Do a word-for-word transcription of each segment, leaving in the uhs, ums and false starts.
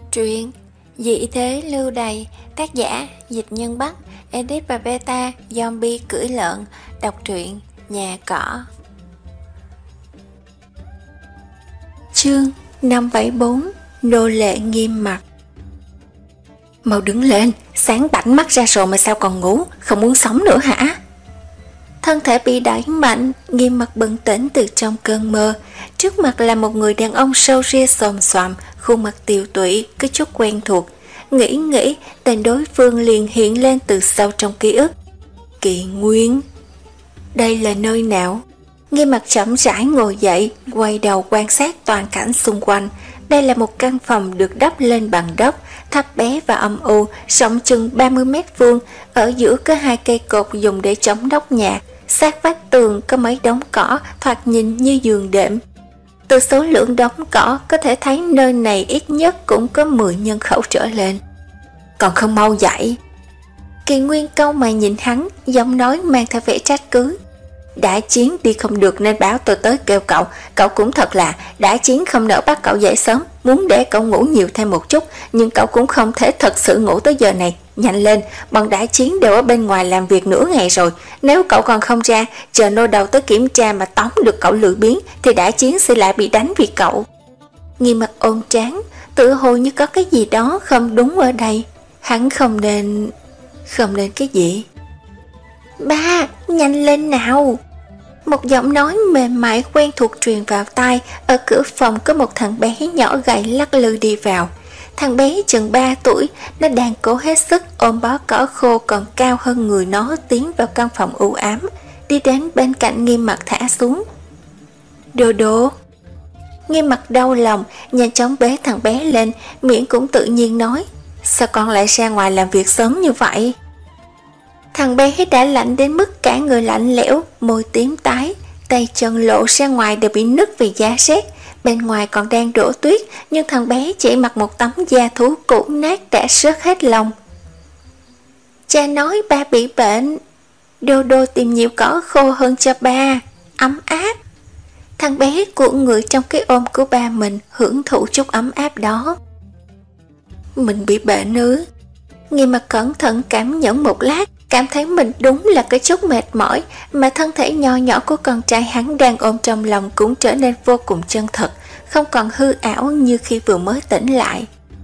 Truyện Dị thế lưu đày, tác giả Dịch Nhân Bắc, edit và beta Zombie cưỡi lợn. Đọc truyện Nhà Cỏ. Chương năm bảy bốn. Nô lệ nghiêm mặt. Mau đứng lên, sáng bảnh mắt ra rồi mà sao còn ngủ, không muốn sống nữa hả? Thân thể bị đẩy mạnh, Nghiêm mặt bừng tỉnh từ trong cơn mơ. Trước mặt là một người đàn ông sâu ria xồm xoàm, khuôn mặt tiều tụy, có chút quen thuộc. Nghĩ nghĩ, tên đối phương liền hiện lên từ sâu trong ký ức. Kỳ Nguyên. Đây là nơi nào? Nghiêm mặt chậm rãi ngồi dậy, quay đầu quan sát toàn cảnh xung quanh. Đây là một căn phòng được đắp lên bằng đất, thấp bé và âm u, rộng chừng ba mươi mét vuông. Ở giữa có hai cây cột dùng để chống đốc nhà. Sát vách tường có mấy đống cỏ, thoạt nhìn như giường đệm. Từ số lượng đống cỏ có thể thấy nơi này ít nhất cũng có mười nhân khẩu trở lên. Còn không mau dậy? Kỳ Nguyên cau mày nhìn hắn, giọng nói mang theo vẻ trách cứ. Đã chiến đi không được nên báo tôi tới kêu cậu. Cậu cũng thật là đã chiến không nỡ bắt cậu dậy sớm, muốn để cậu ngủ nhiều thêm một chút, nhưng cậu cũng không thể thật sự ngủ tới giờ này. Nhanh lên, bọn đã chiến đều ở bên ngoài làm việc nửa ngày rồi. Nếu cậu còn không ra, chờ nô đầu tới kiểm tra mà tóm được cậu lười biếng thì đã chiến sẽ lại bị đánh vì cậu. Nghiêm mặt ôm trán, tự hồ như có cái gì đó không đúng ở đây. Hắn không nên... Không nên cái gì? Ba, nhanh lên nào! Một giọng nói mềm mại quen thuộc truyền vào tai. Ở cửa phòng có một thằng bé nhỏ gầy lắc lư đi vào. Thằng bé chừng ba tuổi, nó đang cố hết sức ôm bó cỏ khô còn cao hơn người nó tiến vào căn phòng u ám, đi đến bên cạnh Nghiêm mặt thả xuống. Đồ đồ. Nghiêm mặt đau lòng, nhanh chóng bế thằng bé lên, miệng cũng tự nhiên nói, sao con lại ra ngoài làm việc sớm như vậy? Thằng bé đã lạnh đến mức cả người lạnh lẽo, môi tím tái, tay chân lộ ra ngoài đều bị nứt vì giá rét. Bên ngoài còn đang đổ tuyết, nhưng thằng bé chỉ mặc một tấm da thú cũ nát đã rớt hết lông. Cha nói ba bị bệnh. Đô đô tìm nhiều cỏ khô hơn cho ba, ấm áp. Thằng bé cuộn người trong cái ôm của ba mình, hưởng thụ chút ấm áp đó. Mình bị bệnh ư? Nghiêm mặt cẩn thận cảm nhận một lát, cảm thấy mình đúng là cái chút mệt mỏi, mà thân thể nho nhỏ của con trai hắn đang ôm trong lòng cũng trở nên vô cùng chân thật, không còn hư ảo như khi vừa mới tỉnh lại.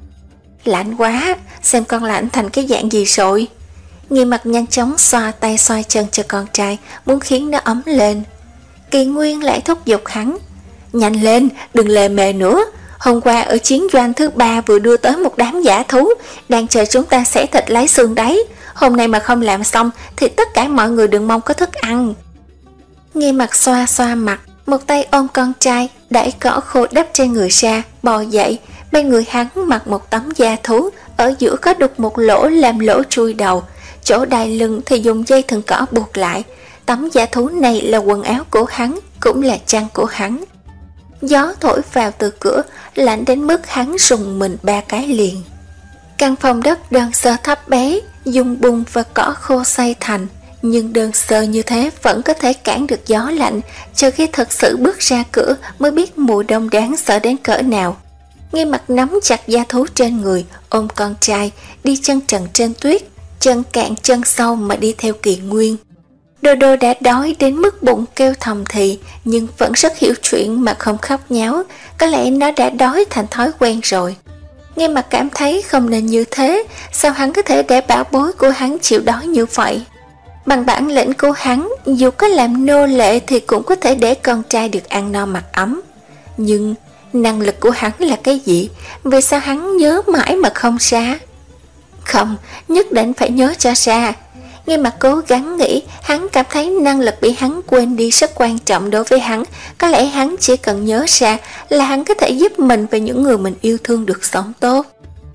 Lạnh quá, xem con lạnh thành cái dạng gì rồi? Nghiêm mặt nhanh chóng xoa tay xoa chân cho con trai, muốn khiến nó ấm lên. Kỳ Nguyên lại thúc giục hắn, nhanh lên, đừng lề mề nữa. Hôm qua ở chiến doanh thứ ba vừa đưa tới một đám dã thú, đang chờ chúng ta xẻ thịt lấy xương đấy. Hôm nay mà không làm xong thì tất cả mọi người đừng mong có thức ăn. Nghiêm mặt xoa xoa mặt, một tay ôm con trai, đẩy cỏ khô đắp trên người ra, bò dậy. Bên người hắn mặc một tấm da thú, ở giữa có đục một lỗ làm lỗ chui đầu, chỗ đai lưng thì dùng dây thừng cỏ buộc lại. Tấm da thú này là quần áo của hắn, cũng là chăn của hắn. Gió thổi vào từ cửa, lạnh đến mức hắn rùng mình ba cái liền. Căn phòng đất đơn sơ thấp bé, dùng bùn và cỏ khô xây thành, nhưng đơn sơ như thế vẫn có thể cản được gió lạnh, cho khi thật sự bước ra cửa mới biết mùa đông đáng sợ đến cỡ nào. Nghiêm mặt nắm chặt da thú trên người, ôm con trai, đi chân trần trên tuyết, chân cạn chân sâu mà đi theo Kỳ Nguyên. Đô đô đã đói đến mức bụng kêu thầm thì, nhưng vẫn rất hiểu chuyện mà không khóc nháo, có lẽ nó đã đói thành thói quen rồi. Nghiêm mặt cảm thấy không nên như thế, sao hắn có thể để bảo bối của hắn chịu đói như vậy? Bằng bản lĩnh của hắn, dù có làm nô lệ thì cũng có thể để con trai được ăn no mặc ấm. Nhưng năng lực của hắn là cái gì? Vì sao hắn nhớ mãi mà không ra? Không, nhất định phải nhớ cho ra. Nghiêm mặt cố gắng nghĩ, hắn cảm thấy năng lực bị hắn quên đi rất quan trọng đối với hắn. Có lẽ hắn chỉ cần nhớ ra là hắn có thể giúp mình và những người mình yêu thương được sống tốt.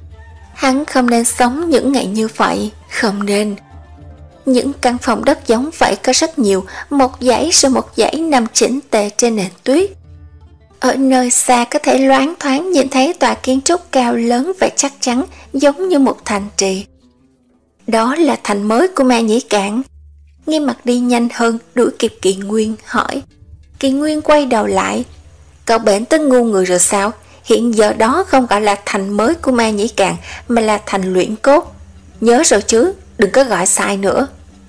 Hắn không nên sống những ngày như vậy, không nên. Những căn phòng đất giống vậy có rất nhiều, một dãy rồi một dãy nằm chỉnh tề trên nền tuyết. Ở nơi xa có thể loáng thoáng nhìn thấy tòa kiến trúc cao lớn và chắc chắn, giống như một thành trì. Đó là thành mới của Ma Nhĩ Cạn. Nghiêm mặt đi nhanh hơn, đuổi kịp Kỳ Nguyên, hỏi. Kỳ Nguyên quay đầu lại. Cậu bệnh tới ngu người rồi sao? hiện giờ đó không gọi là thành mới của Ma Nhĩ Càn mà là thành luyện cốt. Nhớ rồi chứ, đừng có gọi sai nữa.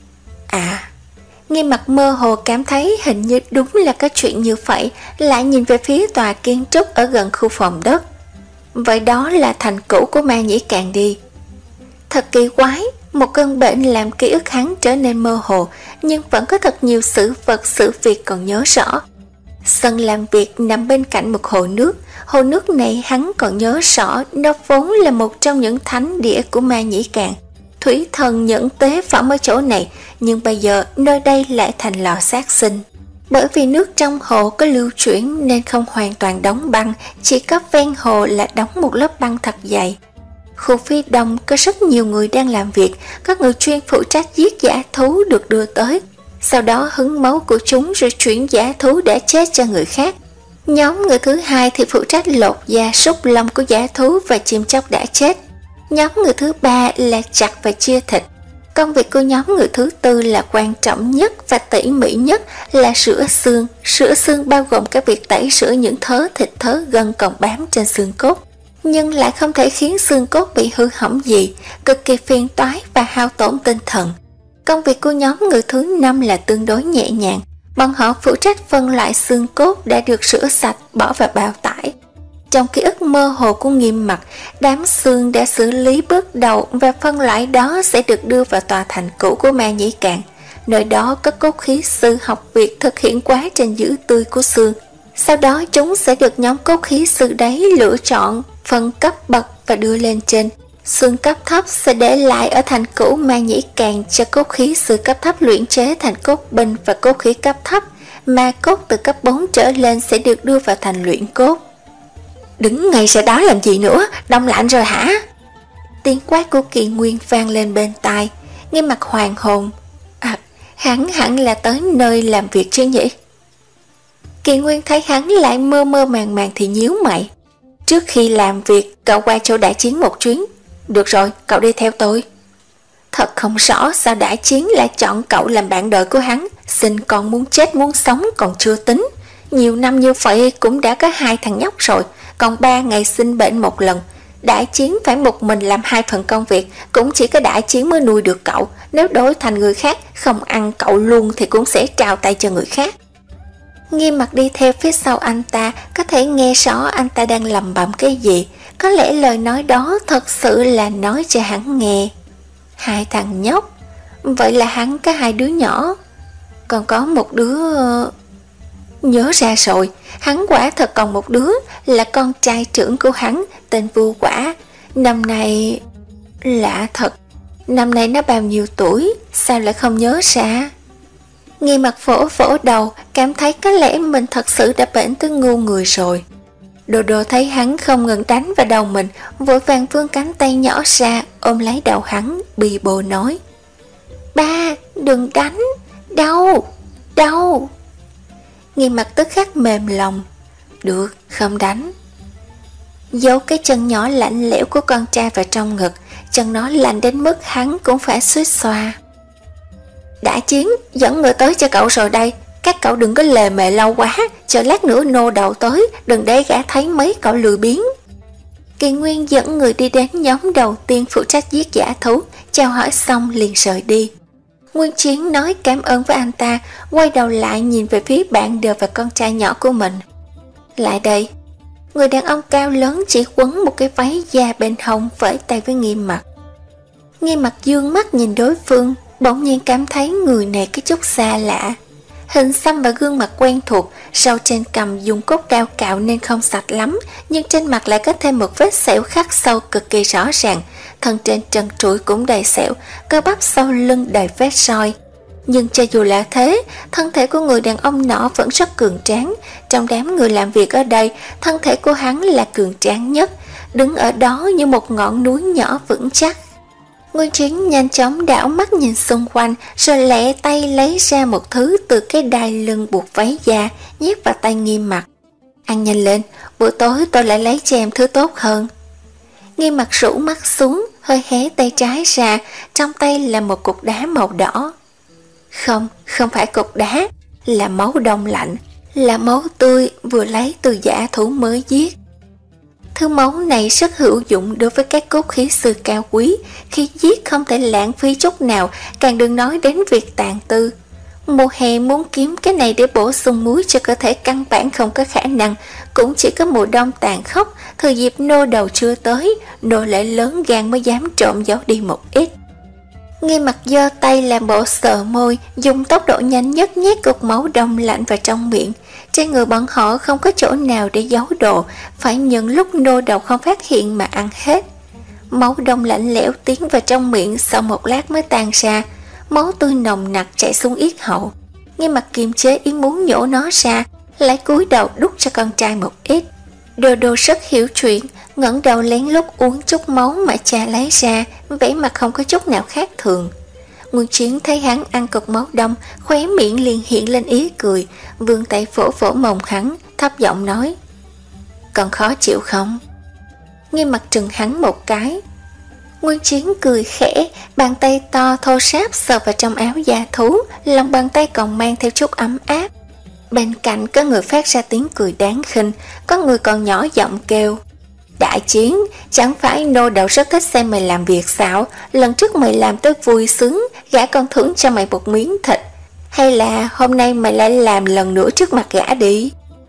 À, Nghiêm Mặc mơ hồ cảm thấy hình như đúng là có chuyện như vậy, lại nhìn về phía tòa kiến trúc ở gần khu phòng đất. Vậy đó là thành cũ của Ma Nhĩ Càn đi. Thật kỳ quái, một cơn bệnh làm ký ức hắn trở nên mơ hồ, nhưng vẫn có thật nhiều sự vật sự việc còn nhớ rõ. Sân làm việc nằm bên cạnh một hồ nước. Hồ nước này hắn còn nhớ rõ, nó vốn là một trong những thánh địa của Ma Nhĩ Càn. Thủy thần những tế phẩm ở chỗ này, nhưng bây giờ nơi đây lại thành lò sát sinh. Bởi vì nước trong hồ có lưu chuyển nên không hoàn toàn đóng băng, chỉ có ven hồ là đóng một lớp băng thật dày. Khu phía đông có rất nhiều người đang làm việc, có người chuyên phụ trách giết dã thú được đưa tới, sau đó hứng máu của chúng rồi chuyển dã thú đã chết cho người khác. Nhóm người thứ hai thì phụ trách lột da súc lông của dã thú và chim chóc đã chết. Nhóm người thứ ba là chặt và chia thịt. Công việc của nhóm người thứ tư là quan trọng nhất và tỉ mỉ nhất là rửa xương. Rửa xương bao gồm các việc tẩy rửa những thớ thịt thớ gân còn bám trên xương cốt, nhưng lại không thể khiến xương cốt bị hư hỏng gì, cực kỳ phiền toái và hao tổn tinh thần. Công việc của nhóm người thứ năm là tương đối nhẹ nhàng. Bọn họ phụ trách phân loại xương cốt đã được rửa sạch bỏ vào bao tải. Trong ký ức mơ hồ của Nghiêm Mặc, đám xương đã xử lý bước đầu và phân loại đó sẽ được đưa vào tòa thành cũ của Ma Nhĩ Càn. Nơi đó có cốt khí sư học việc thực hiện quá trình giữ tươi của xương. Sau đó chúng sẽ được nhóm cốt khí sư đấy lựa chọn, phân cấp bậc và đưa lên trên. Xương cấp thấp sẽ để lại ở thành cũ Ma Nhĩ Càn cho cốt khí sư cấp thấp luyện chế thành cốt binh và cốt khí cấp thấp, mà cốt từ cấp bốn trở lên sẽ được đưa vào thành luyện cốt. Đứng ngay ra đó làm gì nữa, đông lạnh rồi hả? Tiếng quát của Kỳ Nguyên vang lên bên tai. Nghiêm Mặc hoàng hồn. À, hắn hẳn là tới nơi làm việc chứ nhỉ? Kỳ Nguyên thấy hắn lại mơ mơ màng màng thì nhíu mày. Trước khi làm việc, cậu qua chỗ Đại Chiến một chuyến. Được rồi, cậu đi theo tôi. Thật không rõ sao Đại Chiến lại chọn cậu làm bạn đời của hắn. Xin con muốn chết muốn sống còn chưa tính. Nhiều năm như vậy cũng đã có hai thằng nhóc rồi, còn ba ngày sinh bệnh một lần. Đại Chiến phải một mình làm hai phần công việc, cũng chỉ có Đại Chiến mới nuôi được cậu. Nếu đổi thành người khác, không ăn cậu luôn thì cũng sẽ trao tay cho người khác. Nghiêm Mặc đi theo phía sau anh ta, có thể nghe rõ anh ta đang lẩm bẩm cái gì. Có lẽ lời nói đó thật sự là nói cho hắn nghe. Hai thằng nhóc, vậy là hắn có hai đứa nhỏ, còn có một đứa... Nhớ ra rồi, hắn quả thật còn một đứa là con trai trưởng của hắn, tên Vu Quả. Năm nay... Lạ thật, năm nay nó bao nhiêu tuổi, sao lại không nhớ ra? Nghiêm Mặc vỗ vỗ đầu, cảm thấy có lẽ mình thật sự đã bệnh tới ngu người rồi. Đồ Đồ thấy hắn không ngừng đánh vào đầu mình, vội vàng vươn cánh tay nhỏ ra, ôm lấy đầu hắn, bì bồ nói: Ba, đừng đánh, đau, đau. Nghiêm Mặc tức khắc mềm lòng. Được, không đánh. Giấu cái chân nhỏ lạnh lẽo của con trai vào trong ngực, chân nó lạnh đến mức hắn cũng phải suýt xoa. Đã Chiến, dẫn người tới cho cậu rồi đây. Các cậu đừng có lề mề lâu quá, chờ lát nữa nô đầu tới, đừng để gã thấy mấy cậu lười biếng. Kỳ Nguyên dẫn người đi đến nhóm đầu tiên phụ trách giết dã thú, chào hỏi xong liền rời đi. Nguyên Chiến nói cảm ơn với anh ta, quay đầu lại nhìn về phía bạn đời và con trai nhỏ của mình. Lại đây. Người đàn ông cao lớn chỉ quấn một cái váy da bên hông, vẫy tay với Nghiêm Mặc. Nghiêm Mặc dương mắt nhìn đối phương, bỗng nhiên cảm thấy người này có chút xa lạ. Hình xăm và gương mặt quen thuộc, râu trên cằm dùng cốt đao cạo nên không sạch lắm, nhưng trên mặt lại có thêm một vết sẹo khắc sâu cực kỳ rõ ràng. Thân trên trần trụi cũng đầy sẹo, cơ bắp sau lưng đầy vết roi. Nhưng cho dù là thế, thân thể của người đàn ông nọ vẫn rất cường tráng. Trong đám người làm việc ở đây, thân thể của hắn là cường tráng nhất, đứng ở đó như một ngọn núi nhỏ vững chắc. Nguyên Chiến nhanh chóng đảo mắt nhìn xung quanh, rồi lẹ tay lấy ra một thứ từ cái đai lưng buộc váy da, nhét vào tay Nghiêm Mặc. Ăn nhanh lên, buổi tối tôi lại lấy cho em thứ tốt hơn. Nghiêm Mặc rũ mắt xuống, hơi hé tay trái ra, trong tay là một cục đá màu đỏ. Không, không phải cục đá, là máu đông lạnh, là máu tươi vừa lấy từ dã thú mới giết. Thứ máu này rất hữu dụng đối với các cốt khí sư cao quý, khi giết không thể lãng phí chút nào, càng đừng nói đến việc tàn tư. Mùa hè muốn kiếm cái này để bổ sung muối cho cơ thể căn bản không có khả năng, cũng chỉ có mùa đông tàn khốc, thời dịp nô đầu chưa tới, nô lệ lớn gan mới dám trộm giấu đi một ít. Nghiêm Mặc giơ tay làm bộ sờ môi, dùng tốc độ nhanh nhất nhét cục máu đông lạnh vào trong miệng. Trên người bọn họ không có chỗ nào để giấu đồ, phải nhận lúc nô đầu không phát hiện mà ăn hết. Máu đông lạnh lẽo tiến vào trong miệng, sau một lát mới tan ra. Máu tươi nồng nặc chảy xuống yết hậu. Nghiêm Mặc kiềm chế ý muốn nhổ nó ra, lại cúi đầu đút cho con trai một ít. Đô Đô rất hiểu chuyện, ngẩng đầu lén lút uống chút máu mà cha lấy ra, vẻ mặt không có chút nào khác thường. Nguyên Chiến thấy hắn ăn cục máu đông, khóe miệng liền hiện lên ý cười, vươn tay vỗ vỗ mông hắn, thấp giọng nói: "Còn khó chịu không?" Nghiêm Mặc trừng hắn một cái. Nguyên Chiến cười khẽ, bàn tay to thô ráp sờ vào trong áo da thú, lòng bàn tay còn mang theo chút ấm áp. Bên cạnh có người phát ra tiếng cười đáng khinh, có người còn nhỏ giọng kêu: "Đại Chiến, chẳng phải nô đầu rất thích xem mày làm việc sao? Lần trước mày làm tới vui sướng, gã còn thưởng cho mày một miếng thịt. Hay là hôm nay mày lại làm lần nữa trước mặt gã đi?"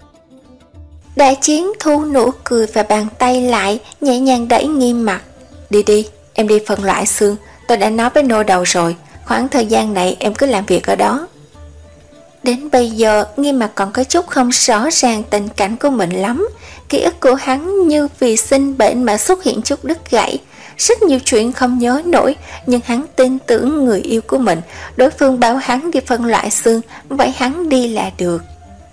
Đại Chiến thu nụ cười và bàn tay lại, nhẹ nhàng đẩy Nghiêm Mặc: "Đi đi, em đi phân loại xương, tôi đã nói với nô đầu rồi, khoảng thời gian này em cứ làm việc ở đó." Đến bây giờ, Nghiêm Mặc còn có chút không rõ ràng tình cảnh của mình lắm. Ký ức của hắn như vì sinh bệnh mà xuất hiện chút đứt gãy. Rất nhiều chuyện không nhớ nổi, nhưng hắn tin tưởng người yêu của mình. Đối phương bảo hắn đi phân loại xương, vậy hắn đi là được.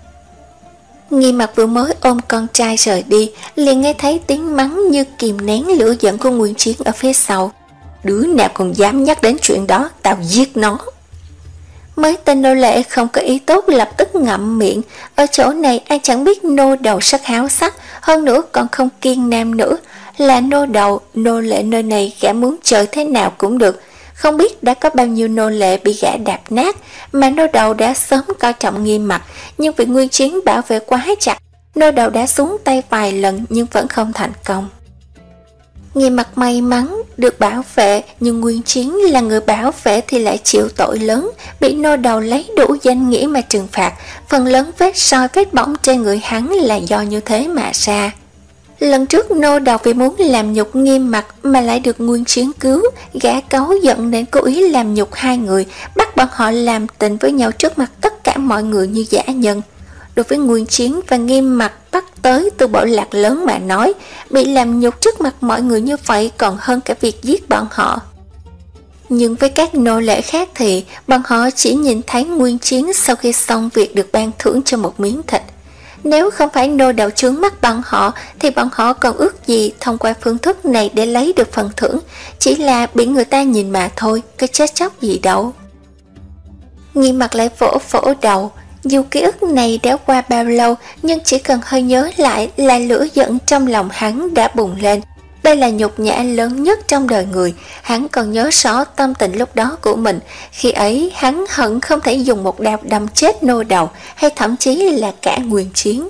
Nghiêm Mặc vừa mới ôm con trai rời đi, liền nghe thấy tiếng mắng như kìm nén lửa giận của Nguyên Chiến ở phía sau: "Đứa nào còn dám nhắc đến chuyện đó, tao giết nó." Mấy tên nô lệ không có ý tốt lập tức ngậm miệng. Ở chỗ này ai chẳng biết nô đầu rất háo sắc, hơn nữa còn không kiêng nam nữa. Là nô đầu, nô lệ nơi này gã muốn chơi thế nào cũng được. Không biết đã có bao nhiêu nô lệ bị gã đạp nát, mà nô đầu đã sớm coi trọng Nghiêm Mặc, nhưng vì Nguyên Chiến bảo vệ quá chặt, nô đầu đã xuống tay vài lần nhưng vẫn không thành công. Nghiêm Mặc may mắn được bảo vệ, nhưng Nguyên Chiến là người bảo vệ thì lại chịu tội lớn, bị nô đầu lấy đủ danh nghĩa mà trừng phạt. Phần lớn vết soi vết bỏng trên người hắn là do như thế mà ra. Lần trước nô đầu vì muốn làm nhục Nghiêm Mặc mà lại được Nguyên Chiến cứu, gã cáu giận nên cố ý làm nhục hai người, bắt bọn họ làm tình với nhau trước mặt tất cả mọi người như dã nhân. Đối với Nguyên Chiến và Nghiêm Mặc bắt tới từ bộ lạc lớn mà nói, bị làm nhục trước mặt mọi người như vậy còn hơn cả việc giết bọn họ. Nhưng với các nô lệ khác thì bọn họ chỉ nhìn thấy Nguyên Chiến sau khi xong việc được ban thưởng cho một miếng thịt. Nếu không phải nô đầu trướng mắt bọn họ thì bọn họ còn ước gì thông qua phương thức này để lấy được phần thưởng, chỉ là bị người ta nhìn mà thôi, cái chết chóc gì đâu. Nghiêm Mặc lại vỗ vỗ đầu. Dù ký ức này đã qua bao lâu, nhưng chỉ cần hơi nhớ lại là lửa giận trong lòng hắn đã bùng lên. Đây là nhục nhã lớn nhất trong đời người. Hắn còn nhớ rõ tâm tình lúc đó của mình. Khi ấy hắn hận không thể dùng một đao đâm chết nô đầu, hay thậm chí là cả Nguyên Chiến.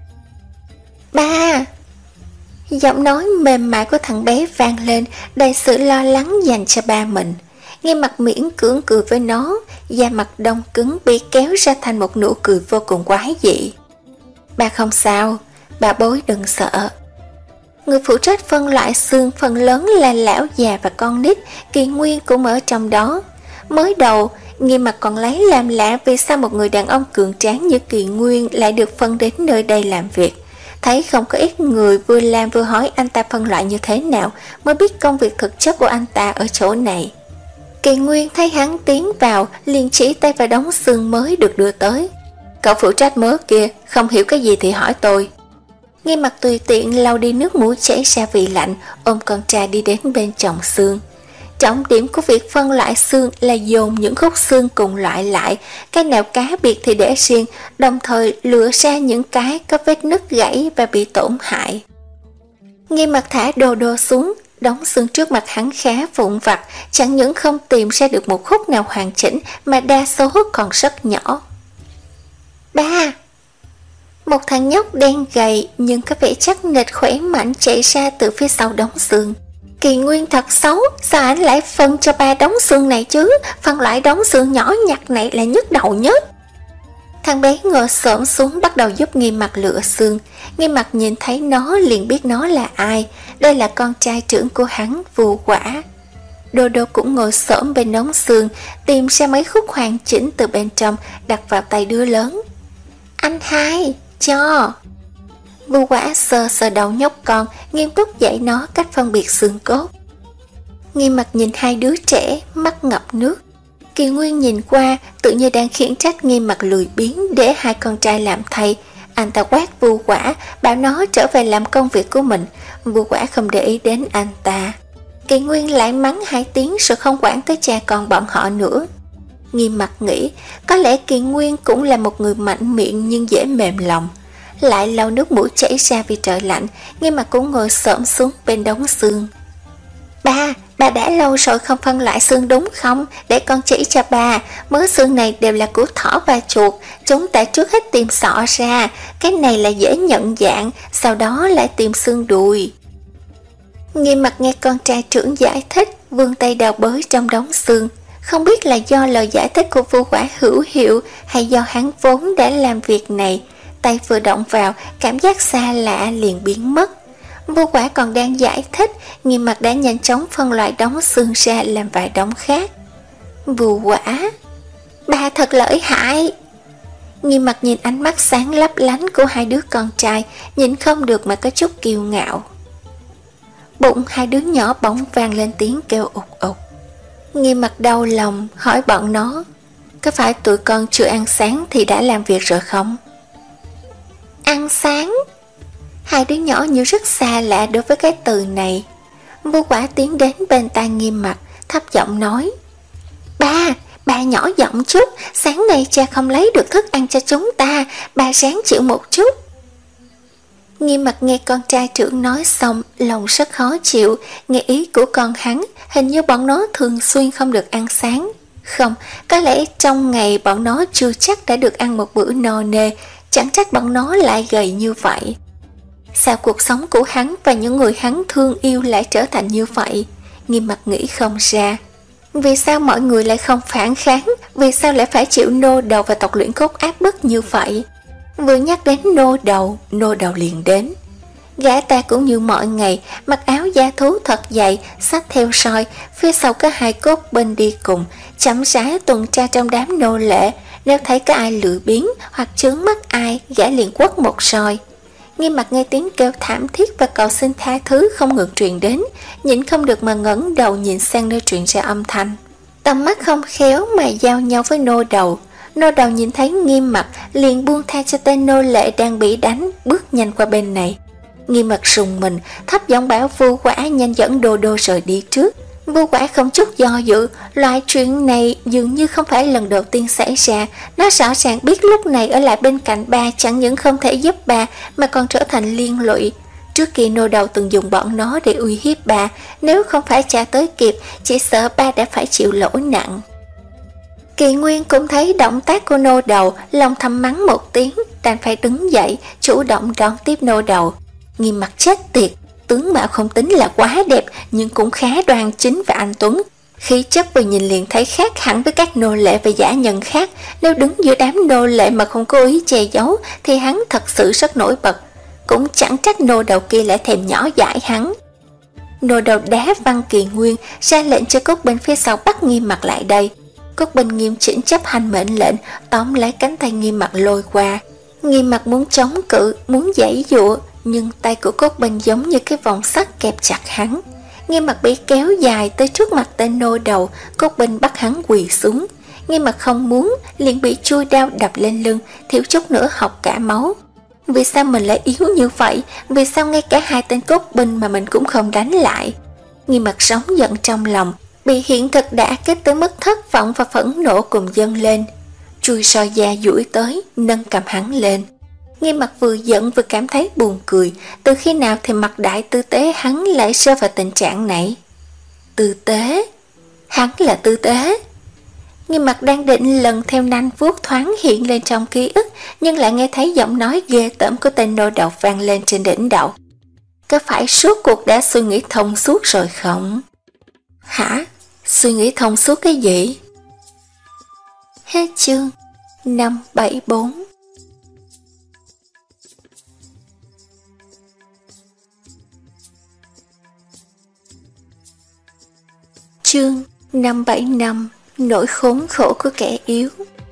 "Ba!" Giọng nói mềm mại của thằng bé vang lên, đầy sự lo lắng dành cho ba mình. Nghiêm Mặc miễn cưỡng cười với nó, da mặt đông cứng bị kéo ra thành một nụ cười vô cùng quái dị. "Ba không sao, bà bối đừng sợ." Người phụ trách phân loại xương phần lớn là lão già và con nít, Kỳ Nguyên cũng ở trong đó. Mới đầu, Nghiêm Mặc còn lấy làm lạ vì sao một người đàn ông cường tráng như Kỳ Nguyên lại được phân đến nơi đây làm việc. Thấy không có ít người vừa làm vừa hỏi anh ta phân loại như thế nào, mới biết công việc thực chất của anh ta ở chỗ này. Kỳ Nguyên thấy hắn tiến vào, liền chỉ tay vào đống xương mới được đưa tới. "Cậu phụ trách mớ kia, không hiểu cái gì thì hỏi tôi." Nghiêm Mặc tùy tiện lau đi nước mũi chảy ra vì lạnh, ôm con trai đi đến bên chồng xương. Trọng điểm của việc phân loại xương là dồn những khúc xương cùng loại lại, cái nào cá biệt thì để riêng, đồng thời lựa ra những cái có vết nứt gãy và bị tổn hại. Nghiêm Mặc thả Đô Đô xuống, đống xương trước mặt hắn khá vụn vặt, chẳng những không tìm ra được một khúc nào hoàn chỉnh mà đa số còn rất nhỏ. "Ba!" Một thằng nhóc đen gầy nhưng có vẻ chắc nịch khỏe mạnh chạy ra từ phía sau đống xương. Kỳ Nguyên thật xấu, sao anh lại phân cho ba đống xương này chứ? Phân loại đống xương nhỏ nhặt này là nhức đầu nhất. Thằng bé ngồi xổm xuống bắt đầu giúp Nghiêm Mặc lựa xương. Nghiêm Mặc nhìn thấy nó liền biết nó là ai. Đây là con trai trưởng của hắn, Vu Quả. Đô Đô cũng ngồi xổm bên đống xương, tìm ra mấy khúc hoàn chỉnh từ bên trong, đặt vào tay đứa lớn. Anh hai, cho. Vu Quả sờ sờ đầu nhóc con, nghiêm túc dạy nó cách phân biệt xương cốt. Nghiêm Mặc nhìn hai đứa trẻ, mắt ngập nước. Kỳ Nguyên nhìn qua, tự như đang khiển trách Nghiêm Mặc lười biếng để hai con trai làm thay. Anh ta quát Vu Quả, bảo nó trở về làm công việc của mình. Vu Quả không để ý đến anh ta. Kỳ Nguyên lại mắng hai tiếng rồi không quản tới cha con bọn họ nữa. Nghiêm Mặc nghĩ, có lẽ Kỳ Nguyên cũng là một người mạnh miệng nhưng dễ mềm lòng. Lại lau nước mũi chảy ra vì trời lạnh, Nghiêm Mặc cũng ngồi xổm xuống bên đống xương. Ba, ba đã lâu rồi không phân loại xương đúng không? Để con chỉ cho ba, mớ xương này đều là của thỏ và chuột. Chúng ta trước hết tìm sọ ra, cái này là dễ nhận dạng, sau đó lại tìm xương đùi. Nghiêm Mặc nghe con trai trưởng giải thích, vươn tay đào bới trong đống xương. Không biết là do lời giải thích của Vu Quả hữu hiệu hay do hắn vốn đã làm việc này. Tay vừa động vào, cảm giác xa lạ liền biến mất. Vu Quả còn đang giải thích, Nghiêm Mặc đã nhanh chóng phân loại đống xương ra làm vài đống khác. Vu Quả, ba thật lợi hại. Nghiêm Mặc nhìn ánh mắt sáng lấp lánh của hai đứa con trai, nhìn không được mà có chút kiêu ngạo. Bụng hai đứa nhỏ bỗng vang lên tiếng kêu ụt ụt. Nghiêm Mặc đau lòng hỏi bọn nó, có phải tụi con chưa ăn sáng thì đã làm việc rồi không? Ăn sáng? Hai đứa nhỏ như rất xa lạ đối với cái từ này. Vu Quả tiến đến bên tai Nghiêm Mặc, thấp giọng nói, Ba, ba nhỏ giọng chút, sáng nay cha không lấy được thức ăn cho chúng ta, ba ráng chịu một chút. Nghiêm Mặc nghe con trai trưởng nói xong, lòng rất khó chịu, nghe ý của con hắn, hình như bọn nó thường xuyên không được ăn sáng. Không, có lẽ trong ngày bọn nó chưa chắc đã được ăn một bữa no nê, chẳng trách bọn nó lại gầy như vậy. Sao cuộc sống của hắn và những người hắn thương yêu lại trở thành như vậy? Nghiêm Mặc nghĩ không ra. Vì sao mọi người lại không phản kháng? Vì sao lại phải chịu nô đầu và tộc luyện cốt áp bức như vậy? Vừa nhắc đến nô đầu, nô đầu liền đến. Gã ta cũng như mọi ngày, mặc áo da thú thật dày, xách theo soi, phía sau có hai cốt bên đi cùng, chậm rãi tuần tra trong đám nô lệ. Nếu thấy có ai lười biếng hoặc chướng mắt ai, gã liền quất một soi. Nghiêm Mặc nghe tiếng kêu thảm thiết và cầu xin tha thứ không ngừng truyền đến, nhịn không được mà ngẩng đầu nhìn sang nơi truyền ra âm thanh. Tầm mắt không khéo mà giao nhau với nô đầu. Nô đầu nhìn thấy Nghiêm Mặc liền buông tha cho tên nô lệ đang bị đánh, bước nhanh qua bên này. Nghiêm Mặc rùng mình, thấp giọng bảo Vu Quả nhanh dẫn Đô Đô rời đi trước. Vu Quả không chút do dự, loại chuyện này dường như không phải lần đầu tiên xảy ra. Nó rõ ràng biết lúc này ở lại bên cạnh ba chẳng những không thể giúp bà mà còn trở thành liên lụy. Trước kia nô đầu từng dùng bọn nó để uy hiếp bà, nếu không phải trả tới kịp, chỉ sợ ba đã phải chịu lỗi nặng. Kỳ Nguyên cũng thấy động tác của nô đầu, lòng thầm mắng một tiếng, đành phải đứng dậy, chủ động đón tiếp nô đầu. Nghiêm Mặc chết tiệt, tướng mạo không tính là quá đẹp nhưng cũng khá đoan chính và anh tuấn. Khí chất vừa nhìn liền thấy khác hẳn với các nô lệ và giả nhân khác. Nếu đứng giữa đám nô lệ mà không cố ý che giấu thì hắn thật sự rất nổi bật. Cũng chẳng trách nô đầu kia lại thèm nhỏ dãi hắn. Nô đầu đá văng Kỳ Nguyên, ra lệnh cho Cốt Bình phía sau bắt Nghiêm Mặc lại đây. Cốt Bình nghiêm chỉnh chấp hành mệnh lệnh, tóm lấy cánh tay Nghiêm Mặc lôi qua. Nghiêm Mặc muốn chống cự, muốn giãy giụa, nhưng tay của Cốt Bình giống như cái vòng sắt kẹp chặt hắn. Nghiêm Mặc bị kéo dài tới trước mặt tên nô đầu, Cốt Bình bắt hắn quỳ xuống. Nghiêm Mặc không muốn, liền bị chui đao đập lên lưng, thiếu chút nữa học cả máu. Vì sao mình lại yếu như vậy? Vì sao ngay cả hai tên Cốt Bình mà mình cũng không đánh lại? Nghiêm Mặc sóng giận trong lòng, bị hiện thực đả kích tới mức thất vọng và phẫn nộ cùng dâng lên. Chui soi da duỗi tới, nâng cầm hắn lên. Nghiêm Mặc vừa giận vừa cảm thấy buồn cười. Từ khi nào thì Mặc đại tư tế hắn lại rơi vào tình trạng này? Tư tế? Hắn là tư tế? Nghiêm Mặc đang định lần theo nanh vuốt thoáng hiện lên trong ký ức, nhưng lại nghe thấy giọng nói ghê tởm của tên nô độc vang lên trên đỉnh đầu. Có phải suốt cuộc đã suy nghĩ thông suốt rồi không? Hả? Suy nghĩ thông suốt cái gì? Hết chương năm bảy bốn. Chương năm bảy năm. Nỗi khốn khổ của kẻ yếu.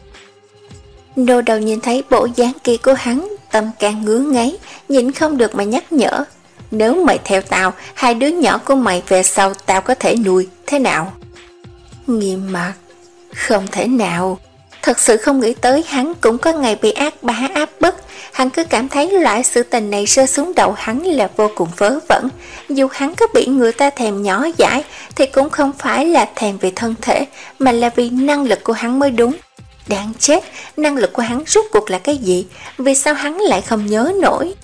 Nô đầu nhìn thấy bộ dáng kia của hắn, tâm càng ngứa ngáy, nhịn không được mà nhắc nhở. Nếu mày theo tao, hai đứa nhỏ của mày về sau tao có thể nuôi, thế nào? Nghiêm Mặc, không thể nào. Thật sự không nghĩ tới hắn cũng có ngày bị ác bá áp bức. Hắn cứ cảm thấy loại sự tình này rơi xuống đầu hắn là vô cùng vớ vẩn. Dù hắn có bị người ta thèm nhỏ dãi thì cũng không phải là thèm về thân thể, mà là vì năng lực của hắn mới đúng. Đáng chết, năng lực của hắn rốt cuộc là cái gì? Vì sao hắn lại không nhớ nổi?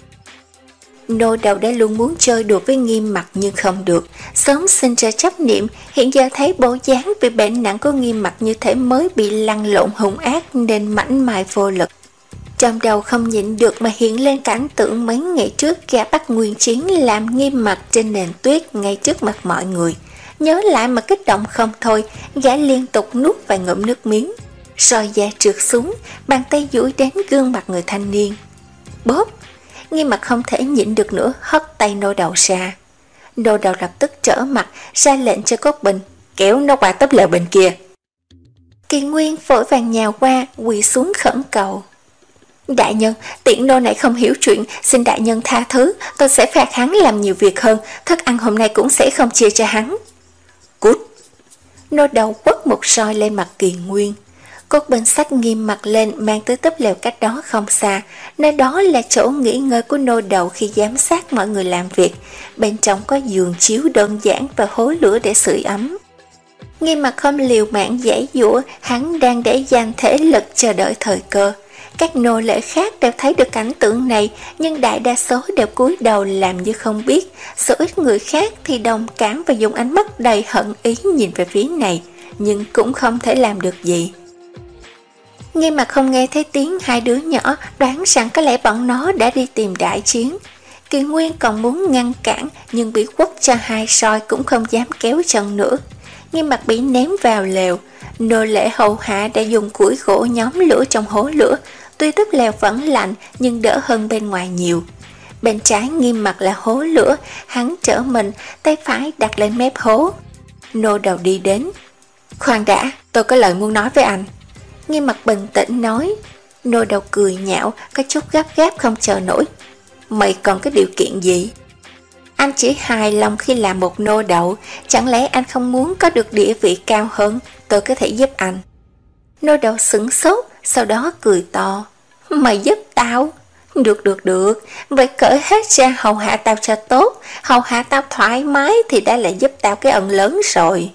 Nô đầu đã luôn muốn chơi đùa với Nghiêm Mặc nhưng không được, sớm sinh ra chấp niệm, hiện giờ thấy bộ dáng bị bệnh nặng của Nghiêm Mặc như thể mới bị lăn lộn hung ác nên mảnh mai vô lực. Trong đầu không nhịn được mà hiện lên cảnh tượng mấy ngày trước gã bắt Nguyên Chiến làm Nghiêm Mặc trên nền tuyết ngay trước mặt mọi người. Nhớ lại mà kích động không thôi, gã liên tục nuốt vài ngụm nước miếng. Rồi da trượt xuống, bàn tay duỗi đến gương mặt người thanh niên. Bóp! Nghiêm Mặc không thể nhịn được nữa, hất tay nô đầu ra. Nô đầu lập tức trở mặt, ra lệnh cho Cốt Bình, kéo nó qua tấp lều bên kia. Kỳ Nguyên vội vàng nhào qua, quỳ xuống khẩn cầu. Đại nhân, tiện nô này không hiểu chuyện, xin đại nhân tha thứ, tôi sẽ phạt hắn làm nhiều việc hơn, thức ăn hôm nay cũng sẽ không chia cho hắn. Cút! Nô đầu quất một roi lên mặt Kỳ Nguyên. Cốt Bình xách Nghiêm Mặc lên mang tới túp lều cách đó không xa, nơi đó là chỗ nghỉ ngơi của nô đầu khi giám sát mọi người làm việc. Bên trong có giường chiếu đơn giản và hố lửa để sưởi ấm. Nghiêm Mặc không liều mạng giãy giụa, hắn đang để dành thể lực chờ đợi thời cơ. Các nô lệ khác đều thấy được cảnh tượng này, nhưng đại đa số đều cúi đầu làm như không biết. Số ít người khác thì đồng cảm và dùng ánh mắt đầy hận ý nhìn về phía này, nhưng cũng không thể làm được gì. Nghiêm Mặc không nghe thấy tiếng hai đứa nhỏ, đoán rằng có lẽ bọn nó đã đi tìm đại chiến. Kỳ Nguyên còn muốn ngăn cản, nhưng bị quất cho hai roi cũng không dám kéo chân nữa. Nghiêm Mặc bị ném vào lều. Nô lệ hầu hạ đã dùng củi gỗ nhóm lửa trong hố lửa. Tuy túp lều vẫn lạnh nhưng đỡ hơn bên ngoài nhiều. Bên trái Nghiêm Mặc là hố lửa, hắn trở mình, tay phải đặt lên mép hố. Nô đầu đi đến. Khoan đã, tôi có lời muốn nói với anh. Nghiêm Mặc bình tĩnh nói. Nô đầu cười nhạo, có chút gấp gáp không chờ nổi. Mày còn cái điều kiện gì? Anh chỉ hài lòng khi làm một nô đậu, chẳng lẽ anh không muốn có được địa vị cao hơn? Tôi có thể giúp anh. Nô đậu sửng sốt, sau đó cười to. Mày giúp tao? Được được được, vậy cởi hết ra hầu hạ tao cho tốt, hầu hạ tao thoải mái thì đã là giúp tao cái ân lớn rồi.